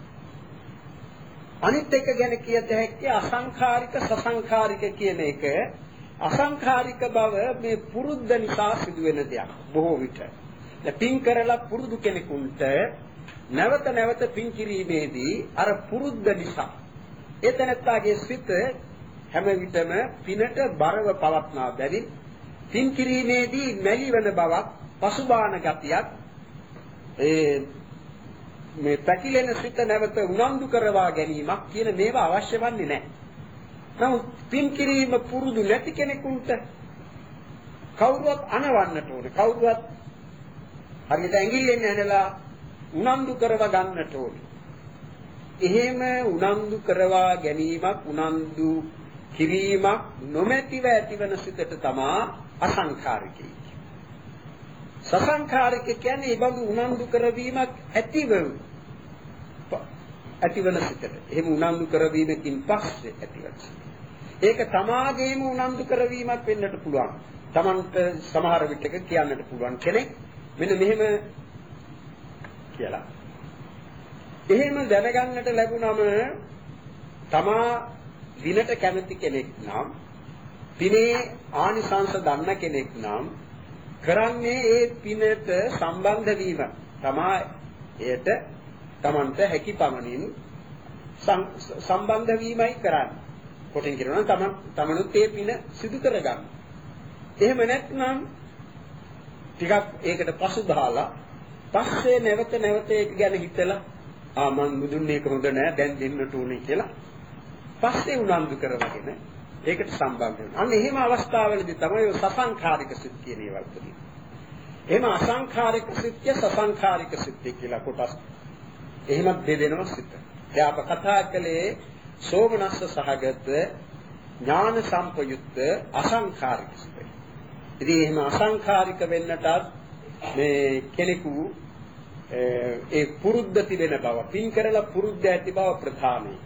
අනිත් එක ගැන කියත හැක්කේ අසංඛාරික සසංඛාරික කියන එක අසංඛාරික බව මේ පුරුද්ද නිසා සිදුවෙන දෙයක් බොහෝ විට. පින් කරලා පුරුදු කෙනෙකුට නැවත නැවත පින් කිරීමේදී අර පුරුද්ද නිසා එතනත්තාගේ සිත හැම විටම පිනට බරව පවත්නා බැවින් පින් කිරීමේදී මැලි වෙන බවක් පසුබාන ගතියක් ඒ මේ පැකිලෙන සිත නැවත උනන්දු කරවා ගැනීමක් කියන මේවා අවශ්‍ය වන්නේ නැහැ. නමුත් පින් කිරීම පුරුදු නැති කෙනෙකුට කවුරුවත් අනවන්නට ඕනේ. කවුරුවත් හරියට ඇඟිල්ලෙන් ඇනලා උනන්දු කරවා ගන්නට ඕනේ. එහෙම උනන්දු කරවා ගැනීමක් උනන්දු කිරීමක් නොමැතිව ඇතිවන සිතට තමා අසංඛාරිකයි. සසංඛාරික කියන්නේ ඒ බඳු උනන්දු කරවීමක් ඇතිව ඇතිවන සිතට. එහෙම උනන්දු කරවීමකින් පස්සේ ඇතිවන සිත. ඒක තමාගේම උනන්දු කරවීමක් වෙන්නට පුළුවන්. Tamanට සමහර විටක කියන්නට පුළුවන් කෙනෙක් මෙන්න මෙහෙම කියලා. එහෙම දැනගන්නට ලැබුණම තමා දිනට කැමති කෙනෙක් නම් පිනේ ආනිසංස දන්න කෙනෙක් නම් කරන්නේ ඒ පිනට සම්බන්ධ වීම තමයි එයට තමන්ට හැකි පමණින් සම්බන්ධ වීමයි කරන්නේ. කොටින් කියනවා නම් තමන් තමනුත් ඒ පින සිදු කරගන්න. එහෙම නැත්නම් ටිකක් ඒකට පසු දාලා පස්සේ නැවත නැවත ඒක ගැන හිතලා ආ මං මුදුන් මේක හොඳ නෑ දැන් දෙන්නට උනේ කියලා පස්සේ උනන්දු කරවගෙන ඒකට සම්බන්ධ වෙනවා. අන්න එහෙම අවස්ථාවලදී තමයි ඔය සසංඛාරික සිත් කියන ඒවා උපදින්නේ. එහෙම අසංඛාරික සිත්ය සසංඛාරික සිත්ය කියලා කොටස් එහෙමත් බෙදෙනවා සිත. දැන් අප කතා කළේ සෝමනස්ස සහගත ඥාන සම්පයුක්ත අසංඛාරික සිතයි. ඉතින් එහෙම අසංඛාරික වෙන්නටත් මේ කෙනෙකු ඒ පුරුද්ද තිබෙන බව, පින් කරලා පුරුද්ද ඇති බව ප්‍රධානයි.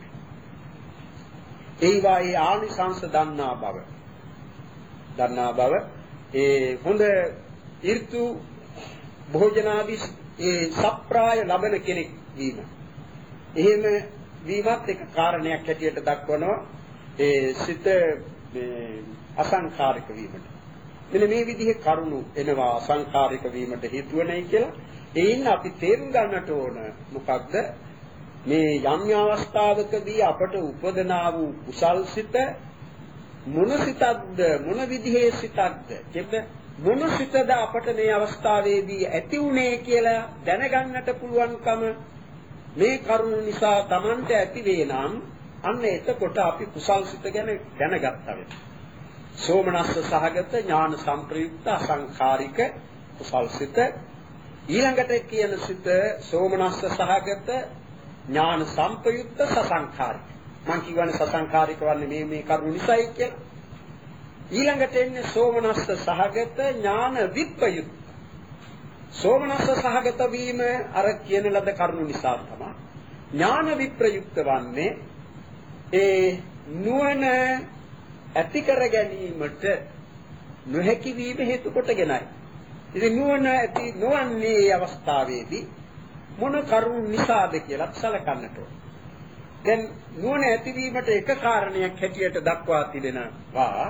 ඒවා ඒ ආනිසංස දන්නා බව. දන්නා බව ඒ හොඳ ඍතු භෝජනාදී ඒ සප්‍රාය ලබන කෙනෙක් වීම. එහෙම වීමත් එක කාරණයක් හැටියට දක්වනවා ඒ සිත මේ අසංඛාරික වීමට. මෙන්න මේ විදිහේ කරුණු එනවා අසංඛාරික වීමට හේතු වෙනයි කියලා. ඒින් අපි තේරුම් ගන්නට ඕන මොකක්ද මේ යම් අවස්ථාවකදී අපට උපදනා වූ කුසල් සිත මොන සිතක්ද මොන විදිහේ සිතක්ද කියද මොන සිතද අපට මේ අවස්ථාවේදී ඇති උනේ කියලා දැනගන්නට පුළුවන්කම මේ කරුණ නිසා Tamante ඇති වේ නම් අන්න එතකොට අපි කුසල් සිත ගැන දැනගත්තා වෙනවා. සෝමනස්ස සහගත ඥාන සංප්‍රයුක්ත අසංඛාරික කුසල් සිත ඊළඟට කියන සිත සෝමනස්ස සහගත ඥාන සංප්‍රයුක්ත සසංඛාරික. මං කියවනේ සසංඛාරික වන්නේ මේ මේ කරුණ නිසායි කියලා. ඊළඟට එන්නේ සෝමනස්ස සහගත ඥාන විප්පයුක්ත. සෝමනස්ස සහගත වීම අර කියන ලද කරුණු නිසා තමයි ඥාන විප්‍රයුක්ත වන්නේ ඒ නුවණ ඇති කර ගැනීමට නොහැකි වීම හේතු කොටගෙනයි. ඉතින් නුවණ ඇති නොවන්නේ මේ අවස්ථාවේදී මොන කරුණු නිසාද කියලා සැලකන්නට ඕන. දැන් නුවණ ඇතිවීමට එක කාරණයක් හැටියට දක්වා තිබෙනවා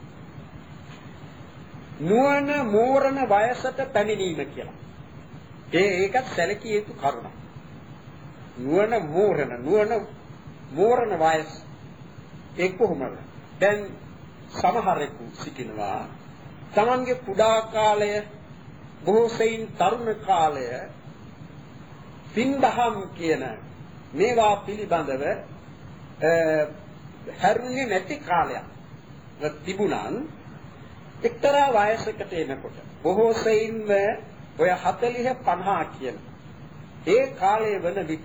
නුවණ මෝරණ වයසට පැමිණීම කියලා. ඒ ඒකත් සැලකිය යුතු කරුණක්. නුවණ මෝරණ නුවණ මෝරණ වයස ඒ කොහොමද? දැන් සමහරෙකු සිටිනවා තමන්ගේ කුඩා කාලය බොහෝ සෙයින් තරුණ කාලය පින්දහම් කියන මේවා පිළිබඳව හැරුණේ නැති කාලයක් තිබුණාන් එක්තරා වයසකට එනකොට බොහෝ සෙයින්ම ඔය හතළිහ පනහ කියන ඒ කාලයේ වන විට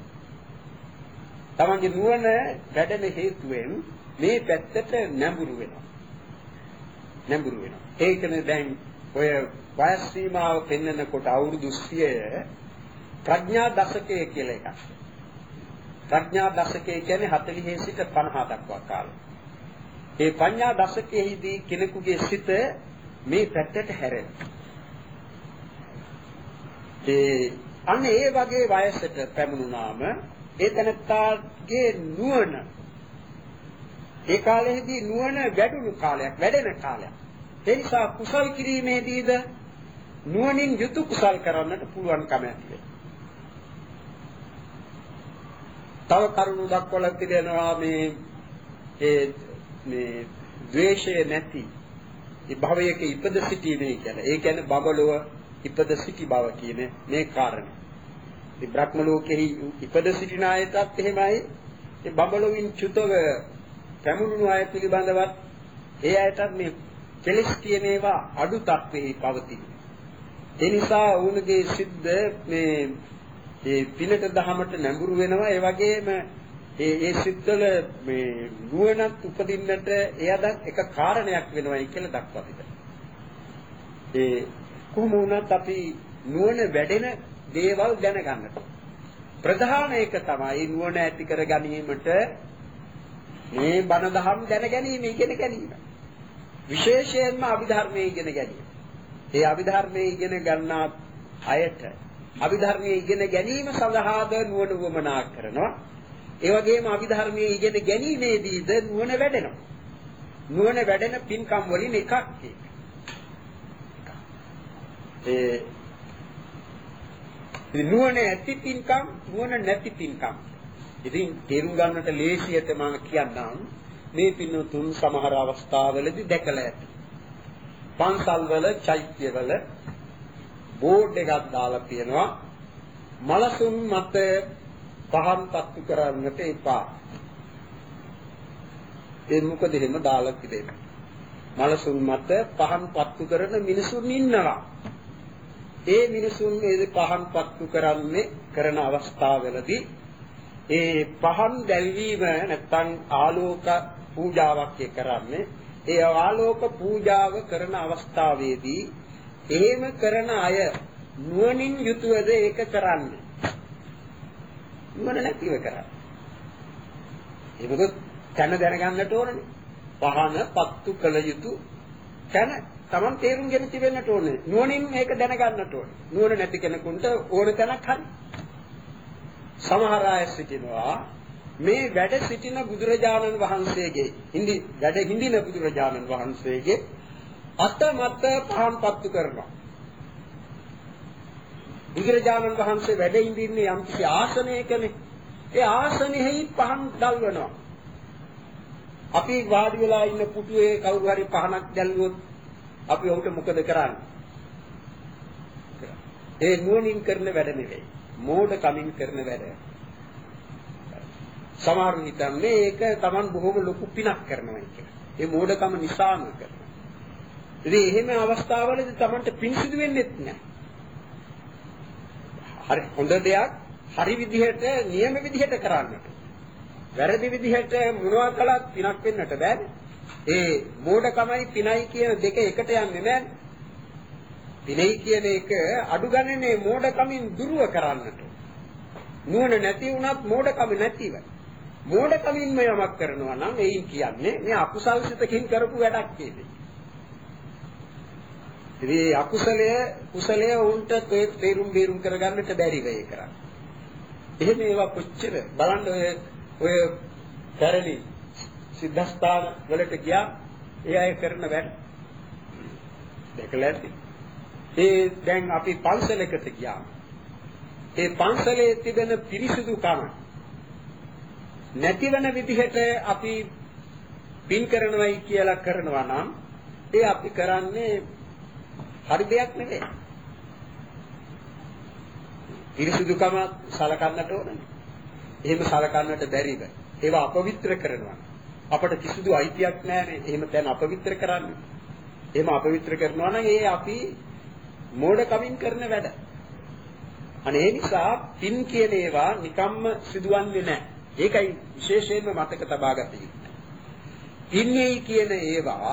තමන්ගේ නුවණ වැඩෙන හේතුවෙන් මේ පැත්තට නැඹුරු වෙනවා. නැඹුරු වෙනවා. ඒකනේ දැන් ඔය වයස් සීමාව පෙන්වනකොට අවුරුදු සියය ප්‍රඥා දශකය කියලා එකක්. ප්‍රඥා දශකය කියන්නේ හතළිහ සිට පනහ දක්වා කාලය. ඒ ප්‍රඥා දශකයේදී කෙනෙකුගේ සිත මේ පැත්තට හැරෙනවා. ඒ අන්න ඒ වගේ වයසට පැමුණාම ඒ තනත්තාගේ නුවණ ඒ කාලෙහිදී නුවණ වැඩුණු කාලයක්, වැඩෙන කාලයක්. ඒ නිසා කුසල් කිරීමේදීද නුවණින් යුතු කුසල් කරන්නට පුළුවන්කම ඇති වෙනවා. තව කරුණු දක්වලා තිබෙනවා මේ ඒ මේ ද්වේෂය නැති ඒ භවයක ඉපද සිටීමේ කියලා. ඒ කියන්නේ බබලව ඉපද සිටි බව කියන මේ කාරණේ. මේ බ්‍රහ්ම ලෝකෙහි ඉපද සිටින අයටත් එහෙමයි. ඒ බබලවින් චුතව පැමුණුණු අය පිළිබඳවත් ඒ අයටත් මේ කෙලෙස් කියන ඒවා අඩු තත්ත්වෙහි පවතින. ඒ නිසා වුණගේ සිද්ද මේ ඒ පිනට දහමට නැඹුරු වෙනවා. ඒ වගේම ඒ ඒ සිද්දල මේ නුවණත් උපදින්නට එයද එක කාරණයක් වෙනවායි කියලා දක්වා තිබෙනවා. ඒ කොහොම වුණත් අපි නුවණ වැඩෙන දේවල් දැනගන්නට ප්‍රධාන එක තමයි නුවණ ඇති කර ගැනීමට මේ බණ දහම් දැන ගැනීම ඉගෙන ගැනීම. විශේෂයෙන්ම අභිධර්මයේ ඉගෙන ගැනීම. ඒ අභිධර්මයේ ඉගෙන ගන්නා අයට අභිධර්මයේ ඉගෙන ගැනීම සඳහාද නුවණ වමනා කරනවා. ඒ වගේම අභිධර්මයේ ඉගෙන ගැනීමේදීද නුවණ වැඩෙනවා. නුවණ වැඩෙන පින්කම් වලින් එකක් ඒක. ඒ නුවණ ඇති පින්කම් නුවණ නැති පින්කම්. ඉතින් තේරුම් ගන්නට ලේසියට මම කියන්නම් මේ පින්තුන් සමහර අවස්ථාවලදී දැකලා ඇති. පන්සල්වල චෛත්‍යවල බෝඩ් එකක් දාලා තියෙනවා මලසුන් මත පහන් පත්තු කරන්නට එපා. ඒ මොකද එහෙම දාලා තිබෙන්නේ? මලසුන් මත පහන් පත්තු කරන මිනිසුන් ඉන්නවා. ඒ මිනිසුන් ඒ පහන් පත්තු කරන්නේ කරන අවස්ථාවලදී ඒ පහන් දැල්වීම නැත්නම් ආලෝක පූජාවක් කරන්නේ ඒ ආලෝක පූජාව කරන අවස්ථාවේදී එහෙම කරන අය නුවණින් යුතුවද ඒක කරන්නේ? නුවණ නැතිව කරන්නේ. ඒක තන දැනගන්නට ඕනේ. පහන පත්තු කළ යුතු තන Taman තේරුම්ගෙන තිබෙන්නට ඕනේ. නුවණින් මේක දැනගන්නට ඕනේ. නුවණ නැති කෙනෙකුට ඕන තැනක් හරි. සමහර අය සිටිනවා මේ වැඩ සිටින බුදුරජාණන් වහන්සේගේ හිඳි වැඩ හිඳින බුදුරජාණන් වහන්සේගේ අත මත පහන් පත්තු කරනවා. බුදුරජාණන් වහන්සේ වැඩ ඉඳින්නේ යම් කිසි ආසනයකනේ. ඒ ආසනෙහි පහන් දැල්වනවා. අපි වාඩි වෙලා ඉන්න පුටුවේ කවුරු හරි පහනක් දැල්වුවොත් අපි ඔහුට මොකද කරන්නේ? ඒ නුවණින් කරන වැඩ නෙවෙයි. මෝඩ කමින් කරන වැඩ. සමහර හිතන්නේ ඒක Taman බොහොම ලොකු පිනක් කරනවා කියලා. ඒ මෝඩකම නිසාම කරනවා. ඉතින් එහෙම අවස්ථාවලදී Tamanට පින් සිදු වෙන්නේ නැහැ. හරි හොඳ දෙයක් හරි විදිහට නියම විදිහට කරන්නට. වැරදි විදිහට මොනවා කළත් පිනක් වෙන්නට බෑනේ. ඒ මෝඩකමයි පිනයි කියන දෙක එකට යන්නේ නැහැ. පිනයි කියන එක අඩු ගන්නනේ මෝඩකමින් දුරුව කරන්නට. නුවණ නැති වුණත් මෝඩකම නැතිව. මෝඩකමින්ම යමක් කරනවා නම් එයින් කියන්නේ මේ අකුසල් සිතකින් කරපු වැඩක් කියන්නේ. ඉතින් අකුසලය කුසලය උන්ට තේරුම් බේරුම් කරගන්නට බැරි වෙයි කරන්නේ. එහෙම ඒවා කොච්චර බලන්න ඔය ඔය පැරණි සිද්ධාස්ථාන වලට ගියා ඒ අය කරන වැඩ දැකලා ඇති. ඒ දැන් අපි පන්සලකට ගියා. ඒ පන්සලේ තිබෙන පිරිසිදුකම නැතිවන විදිහට අපි පින් කරනවායි කියලා කරනවා නම් ඒ අපි කරන්නේ හරි දෙයක් නෙවෙයි. පිරිසිදුකම සලකන්නට ඕනේ. එහෙම සලකන්නට බැරිද? ඒවා අපවිත්‍ර කරනවා. අපට කිසිදු අයිතියක් නැහැ එහෙම තැන අපවිත්‍ර කරන්න. එහෙම අපවිත්‍ර කරනවා නම් ඒ අපි මෝඩකමින් කරන වැඩ. අනේ ඒ නිසා පින් කියන ඒවා නිකම්ම සිදුවන්නේ නැහැ. ඒකයි විශේෂයෙන්ම මතක තබා ගත යුත්තේ. පින්නේ කියන ඒවා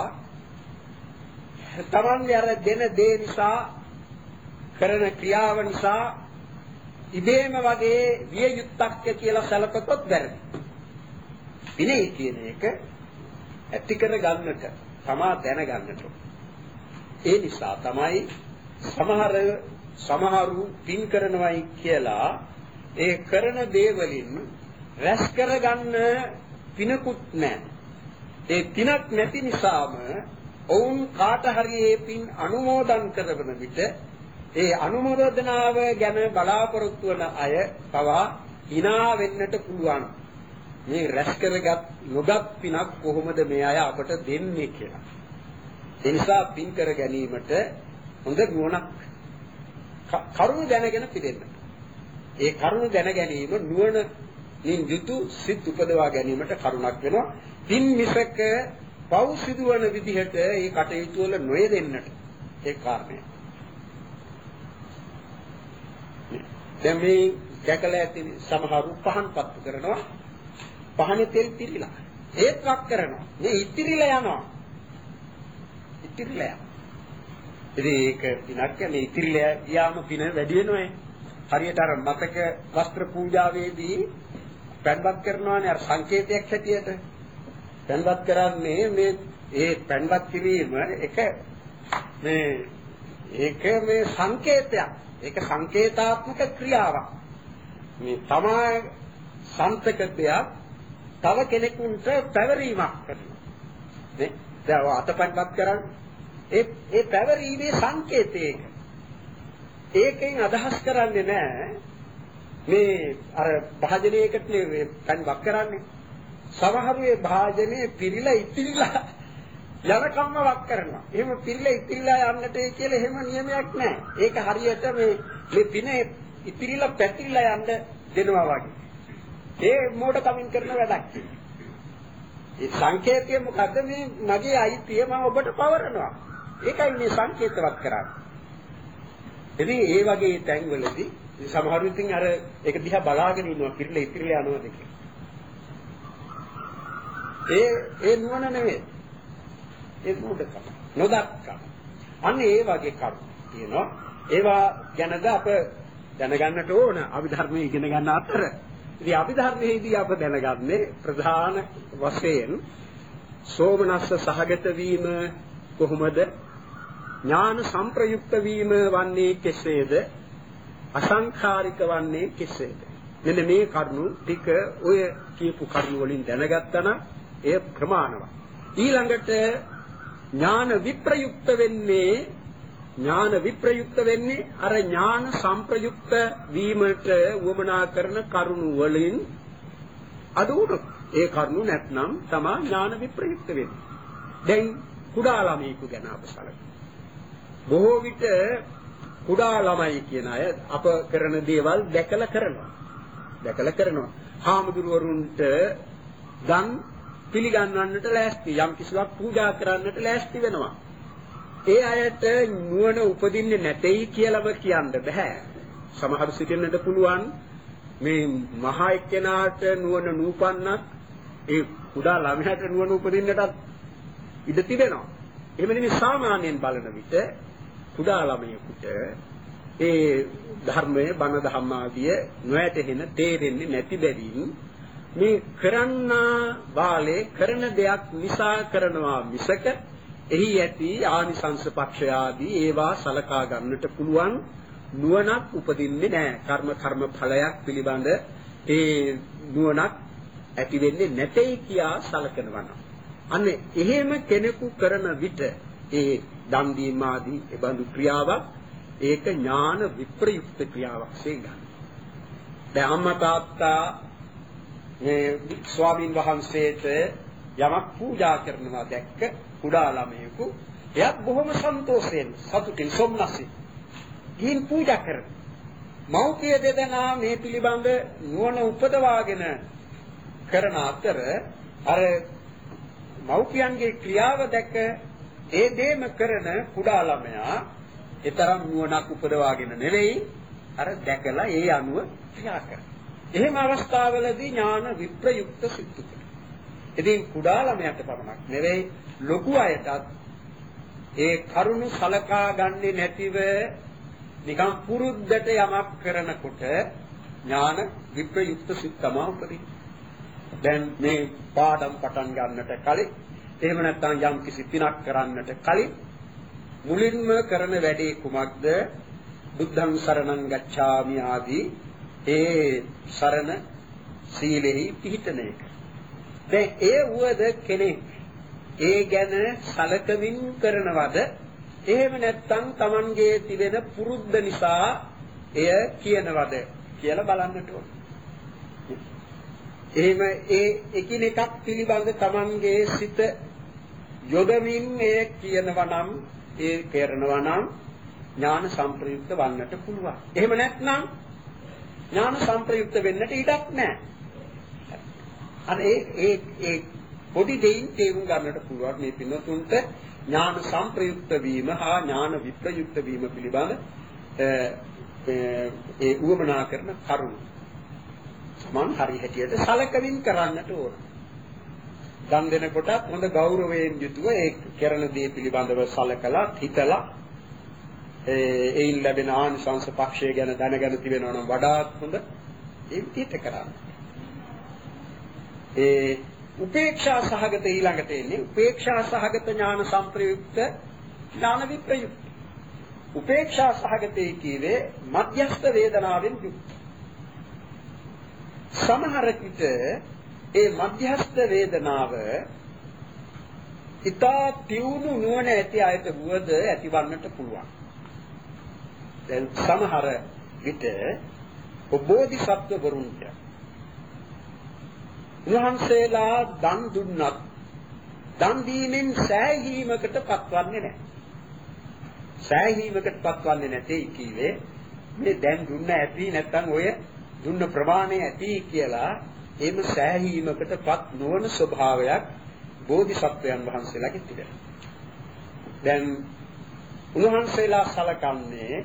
තමන්ගේ අර දෙන දේ නිසා කරන ක්‍රියාව නිසා ඉබේම වගේ විය යුක්තක් කියලා සැලකතොත් වැරදි. පිනේ කියන එක ඇති කර ගන්නට තමා දැන ගන්නට. ඒ නිසා තමයි සමහර සමහරු පින් කරනවයි කියලා ඒ කරන දේ වලින් රැස් කරගන්න පිනකුත් නැහැ. ඒ පිනක් නැති නිසාම ඔවුන් කාට හරි ඒ පින් අනුමෝදන් කරන විට ඒ අනුමෝදනාව ගැන බලාපොරොත්තු වන අය පවා hina වෙන්නට පුළුවන්. මේ රැස් කරගත් නොගත් පිනක් කොහොමද මේ අය අපට දෙන්නේ කියලා. ඒ නිසා පින් කර ගැනීමට හොඳ නුවණක් කරුණ දැනගෙන පිළිෙන්න. ඒ කරුණ දැන ගැනීම නුවණින් යුතු සිත් උපදවා ගැනීමට කරුණක් වෙනවා. පින් මිසක පව් සිදුවන විදිහට ඒ කටයුතු වල නොයෙදෙන්නට ඒ කාරණය. දැන් මේ දැකලා ඇති සමහරු පහන් පත්තු කරනවා. පහනේ තෙල් පිරීලා ඒත් වක් කරනවා. මේ ඉතිරිලා යනවා. ඉතිරිලා. ඉතින් ඒක පිනක් කියන්නේ ඉතිරිලා යාම පින වැඩි වෙනවා. හරියට අර මතක වස්ත්‍ර පූජාවේදී පැන්වත් කරනවානේ අර සංකේතයක් හැටියට. පැන්වත් කරන්නේ මේ ඒ පැන්වත් කිරීම එක මේ ඒක මේ සංකේතයක්. ඒක සංකේතාත්මක ක්‍රියාවක්. මේ තමයි සන්තක දෙයක් තව කෙනෙකුට පැවරීමක් කරනවා. නේ? දැන් අතපත්පත් කරන්නේ ඒ ඒ පැවරීමේ සංකේතයක. ඒකෙන් අදහස් කරන්නේ නැහැ මේ අර භාජනයකට නේ පැන්පත් කරන්නේ. සමහරු ඒ භාජනයේ පිරීලා ඉතිරිලා යනකම්ම වක් කරනවා. එහෙම පිරීලා ඉතිරිලා යන්නට කියලා එහෙම නියමයක් නැහැ. ඒක හරියට මේ මේ පිනේ ඉතිරිලා පැතිරිලා යන්න දෙනවා වගේ. ඒ මෝඩ කමින් කරන වැඩක්. ඒ සංකේතය මොකද්ද? මේ මගේ අයිතිය මම ඔබට පවරනවා. ඒකයි මේ සංකේතවත් කරන්නේ. ඉතින් ඒ වගේ තැන්වලදී සමහරු ඉතින් අර ඒක දිහා බලාගෙන ඉන්නවා පිළිලා ඉතිරිලා යනවාද කියලා. ඒ ඒ නුවණ නෙවෙයි. ඒ මොඩකම. නොදක්කම. අන්න ඒ වගේ කරුණු තියෙනවා. ඒවා ගැනද අප දැනගන්නට ඕන අභිධර්මයේ ඉගෙන ගන්න අතර. ඉතින් අභිධර්මයේදී අප දැනගන්නේ ප්‍රධාන වශයෙන් සෝමනස්ස සහගත වීම කොහොමද? ඥාන සංප්‍රයුක්ත වීම වන්නේ කෙසේද? අසංඛාරික වන්නේ කෙසේද? මෙන්න මේ කරුණු ටික ඔය කියපු කරුණු වලින් දැනගත්තා නම් එය ප්‍රමාණවත්. ඊළඟට ඥාන විප්‍රයුක්ත වෙන්නේ ඥාන විප්‍රයුක්ත වෙන්නේ අර ඥාන සංප්‍රයුක්ත වීමට වමනා කරන කරුණු වලින් අඩුවුණු ඒ කරුණු නැත්නම් තමයි ඥාන විප්‍රයුක්ත වෙන්නේ. දැන් කුඩා ළමයෙකු ගැන අප සැලකමු. බොහෝ විට කුඩා ළමයි කියන අය අප කරන දේවල් දැකලා කරනවා. දැකලා කරනවා. හාමුදුරුවරුන්ට දන් පිළිගන්වන්නට ලෑස්ති, යම් කිසිවක් පූජා කරන්නට ලෑස්ති වෙනවා. ඒ අයට නුවණ උපදින්නේ නැtei කියලාම කියන්න බෑ. සමහර සිටින්නට පුළුවන් මේ මහා එක්කෙනාට නුවණ නූපන්නත් ඒ කුඩා ළමයාට නුවණ උපදින්නටත් ඉඩ තිබෙනවා. එහෙම නෙමෙයි සාමාන්‍යයෙන් බලන විට කුඩා ළමයෙකුට ඒ ධර්මයේ බණ ධම්ම ආදිය නොයැටෙන තේරෙන්නේ නැති බැවින් මේ කරන්නා වාලේ කරන දෙයක් නිසා කරනවා මිසක එහි ඇති ආනිසංස පක්ෂය ආදී ඒවා සලකා ගන්නට පුළුවන් නුවණක් උපදින්නේ නැහැ. කර්ම කර්ම ඵලයක් පිළිබඳ ඒ නුවණක් ඇති වෙන්නේ නැtei කියා සලකනවා නම් අන්න එහෙම කෙනෙකු කරන විට ඒ දන් දීම ආදී ඒ බඳු ක්‍රියාවක් ඒක ඥාන විප්‍රයුක්ත ක්‍රියාවක් සේගන්න. දැන් අම්මා තාත්තා මේ ස්වාමීන් වහන්සේට යමක් පූජා කරනවා දැක්ක කුඩා ළමයෙකු එයත් බොහොම සන්තෝෂයෙන් සතුටින් සොම්නසින් ගිහින් පූජා කරනවා. මෞඛ්‍ය දෙදෙනා මේ පිළිබඳ නුවණ උපදවාගෙන කරන අතර අර මෞඛ්‍යයන්ගේ ක්‍රියාව දැක ඒ දේම කරන කුඩා ළමයා ඒතරම් නුවණක් උපදවාගෙන නෙවෙයි අර දැකලා ඒ අනුව ක්‍රියා කරනවා. එහෙම අවස්ථාවලදී ඥාන විප්‍රයුක්ත සිද්ධ වෙනවා. ඉතින් කුඩා ළමයාට පමණක් නෙවෙයි ලොකු අයටත් ඒ කරුණු සලකා ගන්නේ නැතිව නිකම් පුරුද්දට යමක් කරනකොට ඥාන විප්‍රයුක්ත සිත් තමයි උපදින්නේ. දැන් මේ පාඩම් පටන් ගන්නට කලින් එහෙම නැත්නම් යම් කිසි පිනක් කරන්නට කලින් මුලින්ම කරන වැඩේ කුමක්ද? බුද්ධං සරණං ගච්ඡාමි ආදී ඒ සරණ සීලෙහි පිහිටන එක. දැන් ඒ වුවද කෙනෙක් ඒ ගැන සලකමින් කරනවද? එහෙම නැත්නම් Tamanගේ තිබෙන පුරුද්ද නිසා එය කියනවද කියලා බලන්නට ඕන. එහෙම ඒ එකිනෙකක් පිළිබඳ Tamanගේ සිත යොදමින් ඒ කියනවා නම් ඒ කරනවා නම් ඥාන සංප්‍රයුක්ත වන්නට පුළුවන්. එහෙම නැත්නම් ඥාන සංප්‍රයුක්ත වෙන්නට ඉඩක් නැහැ. අනේ ඒ ඒ පොඩි දෙයින් තේරුම් ගන්නට පුළුවන් මේ පින්නතුන්ට ඥාන සංප්‍රයුක්ත වීම හා ඥාන විප්‍රයුක්ත වීම පිළිබඳ ඒ උවමනා කරන කරුණු මම හරි හැටියට සලකමින් කරන්නට ඕන. දන් දෙනකොට හොඳ ගෞරවයෙන් යුතුව ඒ කරන දේ පිළිබඳව සලකලා හිතලා ඒ ඒයින් ලැබෙන ආනිසංස පක්ෂය ගැන දැනගෙන තිබෙනවා නම් වඩාත් හොඳ ඒ විදිහට කරන්න. ඒ උපේක්ෂා සහගත ඊළඟට එන්නේ උපේක්ෂා සහගත ඥාන සංප්‍රයුක්ත ඥාන විප්‍රයුක්ත. උපේක්ෂා සහගතේ කීවේ මධ්‍යස්ථ වේදනාවෙන් යුක්ත. සමහර විට ඒ මධ්‍යස්ථ වේදනාව ඉතා තියුණු නුවණ ඇති අයට වුවද ඇතිවන්නට පුළුවන්. දැන් සමහර විට බෝධිසත්ව වරුන්ට උන්වහන්සේලා දන් දුන්නත් දන් දීමෙන් සෑහීමකට පත්වන්නේ නැහැ. සෑහීමකට පත්වන්නේ නැtei කිව්වේ මේ දැන් දුන්න ඇති නැත්නම් ඔය දුන්න ප්‍රමාණය ඇති කියලා එහෙම සෑහීමකටපත් නොවන ස්වභාවයක් බෝධිසත්වයන් වහන්සේලාගේ තිබෙනවා. දැන් උන්වහන්සේලා සලකන්නේ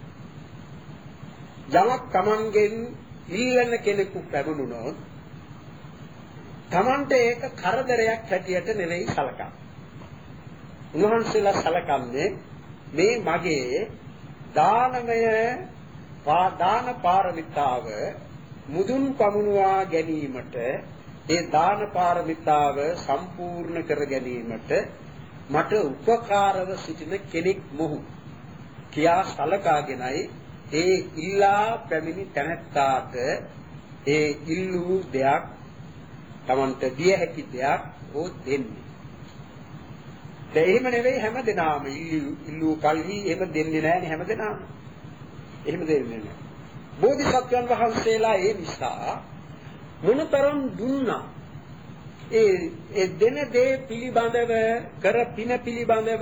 යමක් Tamanගෙන් ඉල්ලන කෙනෙකු පැමුණුනොත් Tamante ඒක කරදරයක් හැටියට නෙවෙයි සලකන්නේ. උන්වහන්සේලා සලකන්නේ මේ මගේ දානමය දාන පාරමිතාව මුදුන් පමුණුවා ගැනීමට ඒ දාන පාරමිතාව සම්පූර්ණ කර ගැනීමට මට උපකාරව සිටින කෙනෙක් මොහු කියා සලකාගෙනයි ඒ ඉල්ලා පැමිණි තැනැත්තාට ඒ ඉල්ලූ දෙයක් Tamante දිය හැකි දෙයක් හෝ දෙන්නේ. ඒ එහෙම නෙවෙයි හැමදෙනාම ඉල්ලූ කල්හි එහෙම දෙන්නේ නැහැ හැමදෙනාම. එහෙම දෙන්නේ නැහැ. බෝධිසත්වයන් වහන්සේලා ඒ නිසා මොනතරම් දුන්නා ඒ ඒ දෙන දේ පිළිබඳව කර පින පිළිබඳව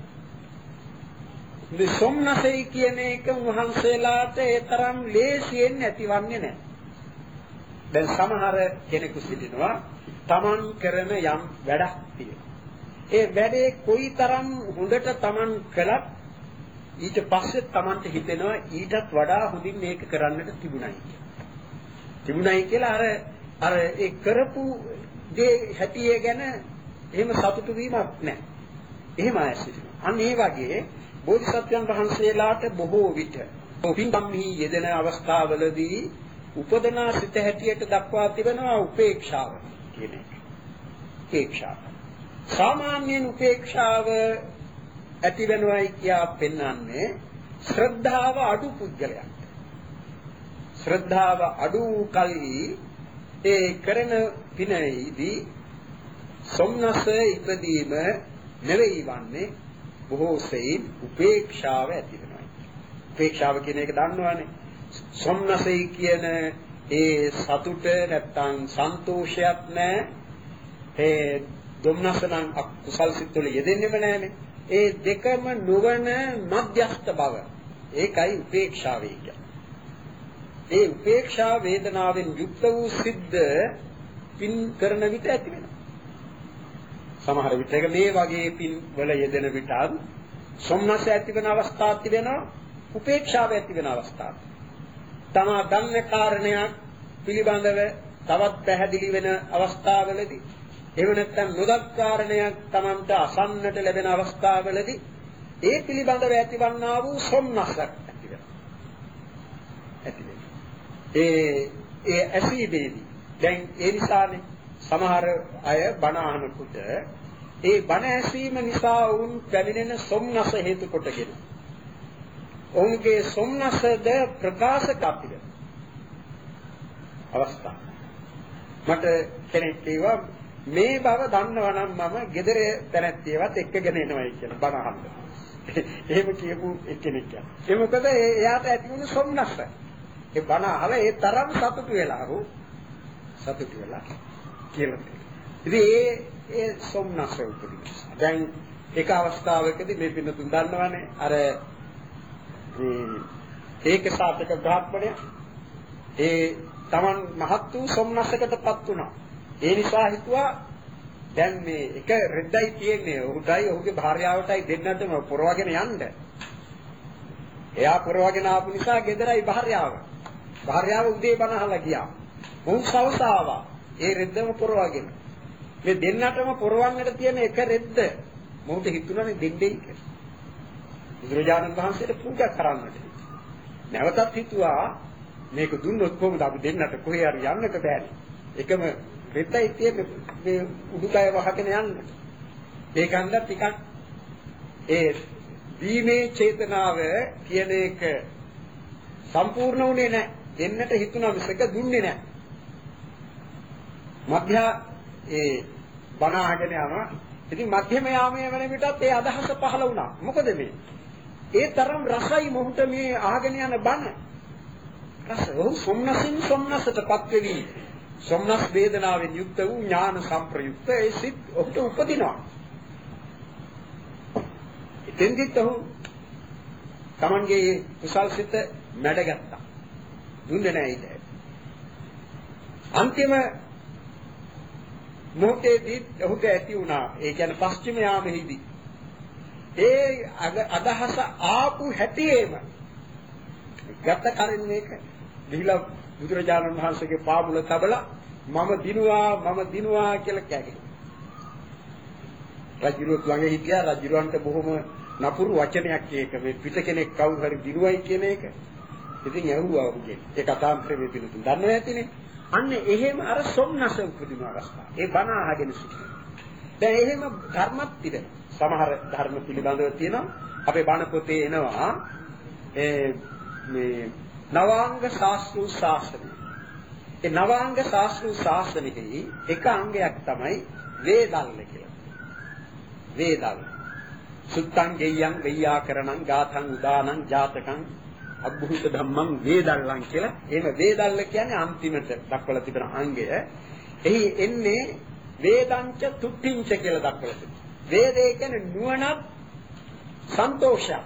මේ සොම්නසයි කියන එක වහන්සේලාට ඒ තරම් ලේසියෙන් ඇතිවන්නේ නැහැ. දැන් සමහර කෙනෙකු සිටිනවා Taman කරන යම් වැඩක් තියෙනවා. ඒ වැඩේ කොයිතරම් හොඳට Taman කළත් ඊට පස්සේ Tamanට හිතෙනවා ඊටත් වඩා හොඳින් මේක කරන්නට තිබුණයි කියලා. තිබුණයි කියලා අර අර ඒ කරපු දේ හැටිය ගැන එහෙම සතුටු වීමක් නැහැ. එහෙම අය සිටිනවා. අන්න ඒ වගේ බෝධිසත්වයන් වහන්සේලාට බොහෝ විට පින්කම්හි යෙදෙන අවස්ථාවලදී උපදනා සිත හැටියට දක්වා තිබෙනවා උපේක්ෂාව කියන එක. උපේක්ෂාව. සාමාන්‍යයෙන් උපේක්ෂාව ඇති වෙනවයි කියා පෙන්වන්නේ ශ්‍රද්ධාව අඩු පුද්ගලයන්ට. ශ්‍රද්ධාව අඩු කල්හි ඒ කරන පිනෙහිදී සොම්නස ඉපදීම නෙවෙයි වන්නේ බොහෝ සෙයින් උපේක්ෂාව ඇති වෙනවා. උපේක්ෂාව කියන එක දන්නවනේ. සොම්නසයි කියන ඒ සතුට නැත්තම් සන්තෝෂයක් නැහැ. ඒ දුම්නස නම් අකුසල් සිත් වල යෙදෙන්නේම නැහැනේ. ඒ දෙකම නොවන මධ්‍යස්ථ බව. ඒකයි උපේක්ෂාව කියන්නේ. ඒ උපේක්ෂා වේදනාවෙන් යුක්ත වූ සිද්ද පින් කරන විට ඇති වෙනවා. සමහර විටක මේ වගේ පින් වල යෙදෙන විට සොම්නස ඇති වෙන අවස්ථාවක් තිබෙනවා. උපේක්ෂාව ඇති වෙන අවස්ථාවක්. තමා දන්න කාරණයක් පිළිබඳව තවත් පැහැදිලි වෙන අවස්ථාවලදී එහෙම නැත්නම් නොදත් කාරණයක් Tamanta අසන්නට ලැබෙන අවස්ථාවලදී ඒ පිළිබඳව ඇතිවන්නා වූ සොම්නසක් ඇති වෙනවා. ඇති වෙනවා. ඒ ඒ ඇසීබේදී දැන් ඒ නිසානේ සමහර අය බණ අහනකොට ඒ බණ ඇසීම නිසා වුන් පැමිණෙන සොම්නස හේතු කොටගෙන ඔවුන්ගේ සොම්නසද ප්‍රකාශ කපිල අවස්ථා. මට කෙනෙක් කිව්වා මේ බව දන්නවා නම් මම ගෙදර තැනැත්තියවත් එක්කගෙන එනවයි කියලා බණ අහන්න. එහෙම කියපු එක්කෙනෙක් කියලා. ඒ මොකද එයාට ඇති වුණු සොම්නස. ඒ බණ අහලා ඒ තරම් සතුටු වෙලා හෝ සතුටු වෙලා කියලා. ඉතින් ඒ ඒ සොම්නස උපදිනවා. දැන් එක අවස්ථාවකදී මේ පින්නතුන් දන්නවනේ අර ඒක සාපේක ග්‍රහපණය ඒ Taman මහත් වූ සොම්නසකටපත් වුණා. ඒ නිසා හිතුවා දැන් මේ එක රෙද්දයි තියෙන්නේ ඔහුටයි ඔහුගේ භාර්යාවටයි දෙන්නටම පොරවගෙන යන්න. එයා පොරවගෙන ආපු නිසා ගෙදරයි භාර්යාව. භාර්යාව උදේ බණ අහලා ගියා. මොහු සවස ආවා. ඒ රෙද්දම පොරවගෙන. මේ දෙන්නටම පොරවන්නට තියෙන එක රෙද්ද මොහුට හිතුණානේ දෙන්නේ කියලා. බුදුරජාණන් වහන්සේට පූජා කරන්නට. නැවතත් හිතුවා මේක දුන්නොත් කොහොමද අපි දෙන්නට කොහේ හරි යන්නට බෑනේ. එකම රෙද්දයි තියෙන්නේ මේ උඩුකය වහගෙන යන්නට. ඒකන්ද ටිකක් ඒ දීමේ චේතනාව කියන එක සම්පූර්ණ වුණේ නැහැ. දෙන්නට හිතුණා මිසක දුන්නේ නැහැ. මධ්‍ය ඒ බණ අහගෙන යනවා ඉතින් මධ්‍යම යාමයේ වෙන විටත් ඒ අදහස පහළ වුණා. මොකද මේ? ඒ තරම් රසයි මොහුට මේ ආගෙන යන බණ. රස ඔහු සොම්නසින් සොම්නසටපත් වෙවි. සොම්නස් වේදනාවෙන් යුක්ත වූ ඥාන සංප්‍රයුක්ත ඒ සිත් ඔහුට උපදිනවා. එතෙන්දිත් ඔහු තමන්ගේ කුසල් සිත මැඩගත්තා. දුන්නේ නැහැ ඒක. අන්තිම මොහොතේදී ඔහුට ඇති වුණා. ඒ කියන්නේ පස්චිම යාමෙහිදී. ඒ අදහස ආපු හැටියේම ගත කරින් මේක දීලා බුදුරජාණන් වහන්සේගේ පාමුල තබලා මම දිනුවා මම දිනුවා කියලා කෑගියා. රජුරුවත් ළඟ හිටියා. රජුරවන්ට බොහොම නපුරු වචනයක් ඒක. මේ පිට කෙනෙක් කවුරු හරි දිනුවයි කියන එක. ඉතින් ඇහුවා ඔහුගෙන්. ඒ කතාන්තරේ මේ පිළිතුරු දන්නවා ඇතිනේ. අන්න එහෙම අර සොම්නස උපදින අවස්ථාව. ඒ බණ අහගෙන සිටිනවා. දැන් එහෙම ධර්මත් තිබෙනවා. සමහර ධර්ම පිළිබඳව තියෙනවා. අපේ බණ පොතේ එනවා ඒ මේ නවාංග ශාස්ත්‍රීය ශාස්ත්‍රය. ඒ නවාංග ශාස්ත්‍රීය ශාස්ත්‍රෙහි එක අංගයක් තමයි වේදල්ල කියලා. වේදල්ල. සුත්තං ගෙය්‍යං වෙය්‍යාකරණං ගාථං උදානං ජාතකං අද්භූත ධම්මං වේදල්ලං කියලා. එහෙම වේදල්ල කියන්නේ අන්තිමට දක්වලා තිබෙන අංගය. එහි එන්නේ වේදංච තුට්ඨිංච කියලා දක්වලා තිබෙනවා. වේදේ කියන්නේ නුවණක් සන්තෝෂයක්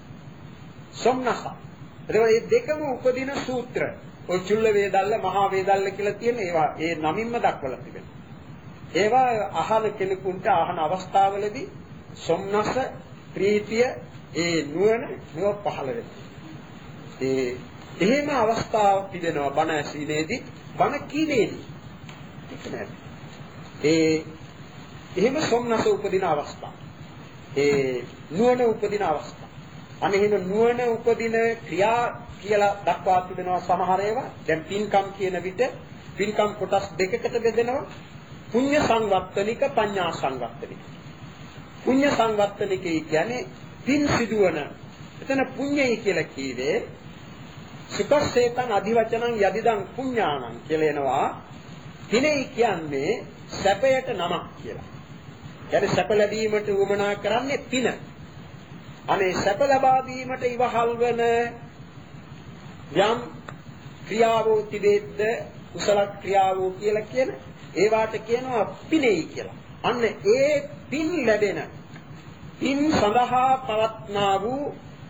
සොම්නස. ඒ දෙකම උපදින සූත්‍ර. ඔය චුල්ල වේදල්ල මහා වේදල්ල කියලා තියෙන ඒවා ඒ නමින්ම දක්වලා තිබෙනවා. ඒවා අහන කෙනෙකුට අහන අවස්ථාවලදී සොම්නස ප්‍රීතිය ඒ නුවණ මේව පහළ වෙනවා. ඒ එහෙම අවස්ථාවක් තිබෙනවා බණ ඇසීමේදී බණ කීවේදී. ඒක නෑ. ඒ එහෙම සොම්නස උපදින අවස්ථාව. ඒ නුවණ උපදින අවස්ථාව. අනේ එහෙම නුවණ උපදින ක්‍රියා කියලා දක්වා තිබෙනවා සමහර ඒවා. දැන් පින්කම් කියන විට පින්කම් කොටස් දෙකකට බෙදෙනවා. පුඤ්ඤ සංවත්තනික පඤ්ඤා සංවත්තනික. පුඤ්ඤ සංවත්තනිකයි කියන්නේ පින් සිදුවන. එතන පුඤ්ඤයි කියලා කීවේ සුපස්සේතං අධිවචනං යදිදං පුඤ්ඤාණං කියලා එනවා. පිනෙයි කියන්නේ සැපයට නමක් කියලා. කියන්නේ සැප ලැබීමට උවමනා කරන්නේ පින. අනේ සැප ලබා දීමට ඉවහල් වන යම් ක්‍රියාවෝ තිබෙද්ද කුසල ක්‍රියාවෝ කියලා කියන ඒවාට කියනවා පිනෙයි කියලා. අන්න ඒ පින් ලැබෙන පින් සඳහා පවත්නා වූ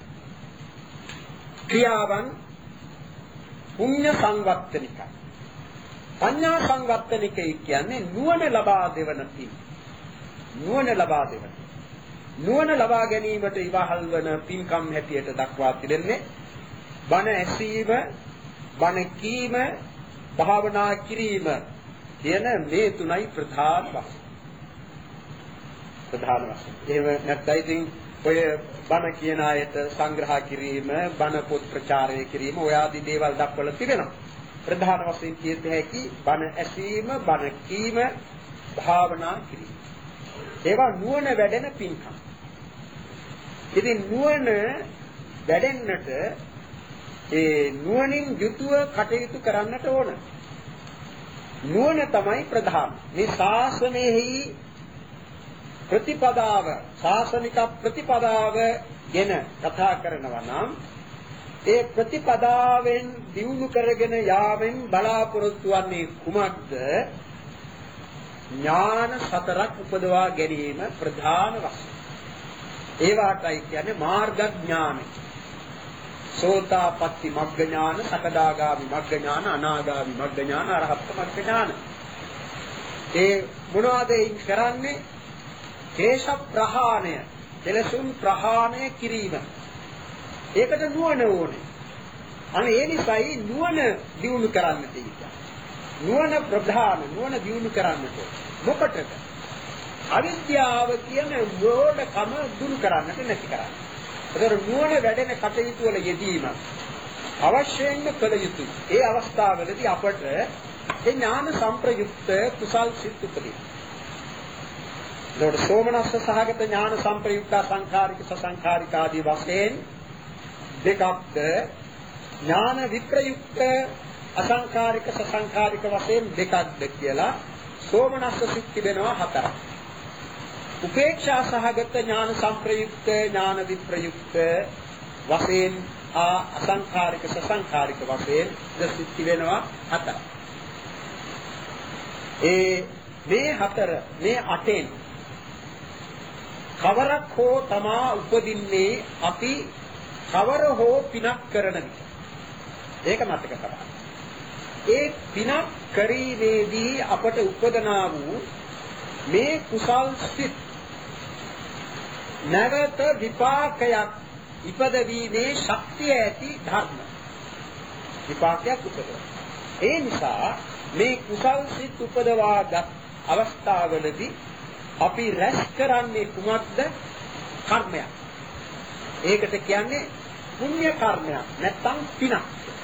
ක්‍රියාවන් පුඤ්ඤ සංවත්තනිකයි. පඤ්ඤා සංවත්තනිකයි කියන්නේ නුවණ ලබා දෙවන පින්. නුවණ ලබා දෙවන. නුවණ ලබා ගැනීමට ඉවහල් වන පින්කම් හැටියට දක්වා තිබෙන්නේ බණ ඇසීම, බණ කීම, භාවනා කිරීම කියන මේ තුනයි ප්‍රධාන වශයෙන්. ප්‍රධාන වශයෙන්. එහෙම නැත්නම් ඉතින් ඔය බණ කියන අයට සංග්‍රහ කිරීම, බණ පොත් ප්‍රචාරය කිරීම ඔය ආදී දේවල් දක්වලා තිබෙනවා. ප්‍රධාන වශයෙන් කියත හැකි බණ ඇසීම, බණ කීම, භාවනා කිරීම. ඒවා නුවණ වැඩෙන පින්කම්. ඉතින් නුවණ වැඩෙන්නට ඒ නුවණින් යුතුව කටයුතු කරන්නට ඕන. නුවණ තමයි ප්‍රධාන. මේ ශාසනයෙහි ප්‍රතිපදාව, ශාසනික ප්‍රතිපදාව ගැන කතා කරනවා නම් ඒ ප්‍රතිපදාවෙන් දියුණු කරගෙන යාමෙන් බලාපොරොත්තු වන්නේ කුමක්ද? ඥාන සතරක් උපදවා ගැනීම ප්‍රධාන වශයෙන්. ඒවාටයි කියන්නේ මාර්ග ඥානයි. සෝතාපට්ටි මග්ග ඥාන, සකදාගාමි මග්ග ඥාන, අනාගාමි මග්ග ඥාන, අරහත් මග්ග ඥාන. ඒ මොනවාද ඒ කරන්නේ? කේශ ප්‍රහාණය, කෙලසුන් ප්‍රහාණය කිරීම. ඒකට නුවණ ඕනේ. අනේ ඒ නිසායි නුවණ දියුණු කරන්න තියෙන්නේ. නුවණ ප්‍රධාන, නුවණ දියුණු කරන්නට. මොකටද? අවිද්‍යාව කියන මෝඩකම දුරු කරන්නට නැති කරන්නේ. ඒතර නුවණ වැඩෙන කටයුතු වල යෙදීම අවශ්‍යයෙන්ම කළ යුතුයි. ඒ අවස්ථාවලදී අපට ඒ ඥාන සංප්‍රයුක්ත කුසල් සිත් උපදී. ඒතර සෝමනස්ස සහගත ඥාන සංප්‍රයුක්ත සංඛාරික සසංඛාරික ආදී වශයෙන් දෙකක්ද ඥාන විප්‍රයුක්ත අසංඛාරික සසංඛාරික වශයෙන් දෙකක්ද කියලා සෝමනස්ස සිත් තිබෙනවා හතරක්. උපේක්ෂා සහගත ඥාන සංප්‍රයුක්ත ඥාන විප්‍රයුක්ත වශයෙන් ආ අසංඛාරික සසංඛාරික වශයෙන් දසිත වෙනවා හතර. ඒ මේ හතර මේ අටෙන් කවරක් හෝ තමා උපදින්නේ අපි කවර හෝ පිනක් කරන විට. ඒක මතක තබන්න. ඒ පිනක් කරීමේදී අපට උපදනා වූ මේ කුසල් සිත් නැවත විපාකයක් ඉපදවීමේ ශක්තිය ඇති ධර්ම විපාකයක් උපදවනවා. ඒ නිසා මේ කුසල් සිත් උපදවාගත් අවස්ථාවලදී අපි රැස් කරන්නේ කුමක්ද? කර්මයක්. ඒකට කියන්නේ පුණ්‍ය කර්මයක් නැත්නම් පිනක්.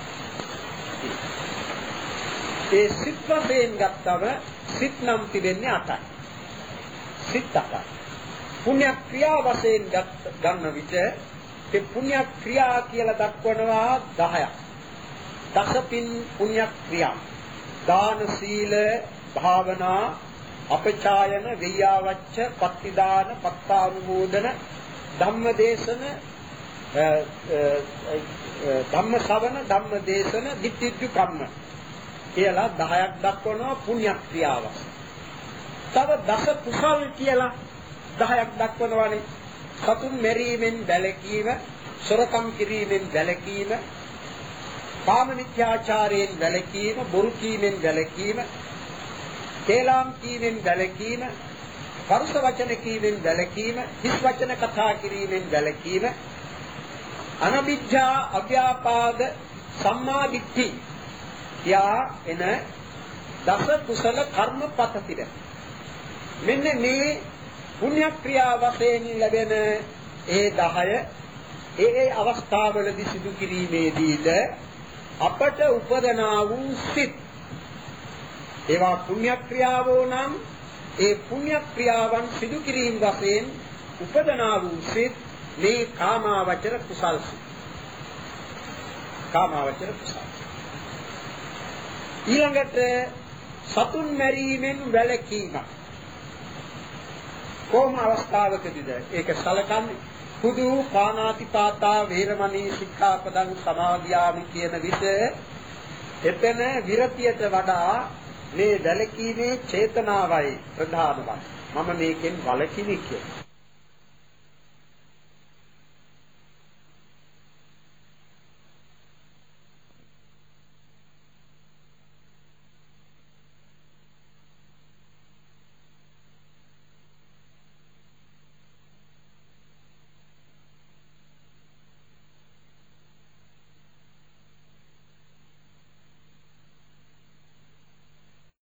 ඒ සිත් වශයෙන් ගත්තම සිත් නම් තිබෙන්නේ අටයි. සිත් අටයි. පුණ්‍ය ක්‍රියා වශයෙන් ගන්න විට ඒ පුණ්‍ය ක්‍රියා කියලා දක්වනවා දහයක්. දසපින් පුණ්‍ය ක්‍රියා. දාන සීල භාවනා අපචායන වෙය්‍යාවච්ච පත්තිදාන පත්තානුමෝදන ධම්මදේශන ධම්ම ශ්‍රවණ ධම්ම දේශන ditthiddu කම්ම කියලා දහයක් දක්වනවා පුණ්‍ය ක්‍රියාව. තව දස කුසල් කියලා දහයක් දක්වනවානේ. සතුන් මෙරීමෙන් වැළකීම, සොරකම් කිරීමෙන් වැළකීම, කාම මිත්‍යාචාරයෙන් වැළකීම, බොරු කීමෙන් වැළකීම, කේලාම් කීමෙන් වැළකීම, පරුෂ වචන කීමෙන් වැළකීම, හිස් වචන කතා කිරීමෙන් වැළකීම, අනවිජ්ජා අව්‍යාපාද සම්මා දිට්ඨි යා එන දස කුසල කර්මපත පිළ. මෙන්න මේ පුණ්‍ය ක්‍රියා වශයෙන් ලැබෙන ඒ දහය ඒ ඒ අවස්ථාවලදී සිදු කිරීමේදීද අපට උපදනා වූ සිත් ඒවා පුණ්‍ය ක්‍රියාවෝ නම් ඒ පුණ්‍ය ක්‍රියාවන් සිදු කිරීම වශයෙන් උපදනා වූ සිත් මේ කාමාවචර කුසල් සිත්. කාමාවචර කුසල්. ඊළඟට සතුන් මැරීමෙන් වැළකීම. කොහොම අවස්ථාවකදීද ඒක සලකන්නේ? කුදු පානාතිපාතා වේරමණී සික්ඛාපදං සමාදියාමි කියන විට එතන විරතියට වඩා මේ වැළකීමේ චේතනාවයි ප්‍රධානම. මම මේකෙන් වළකිමි කියලා.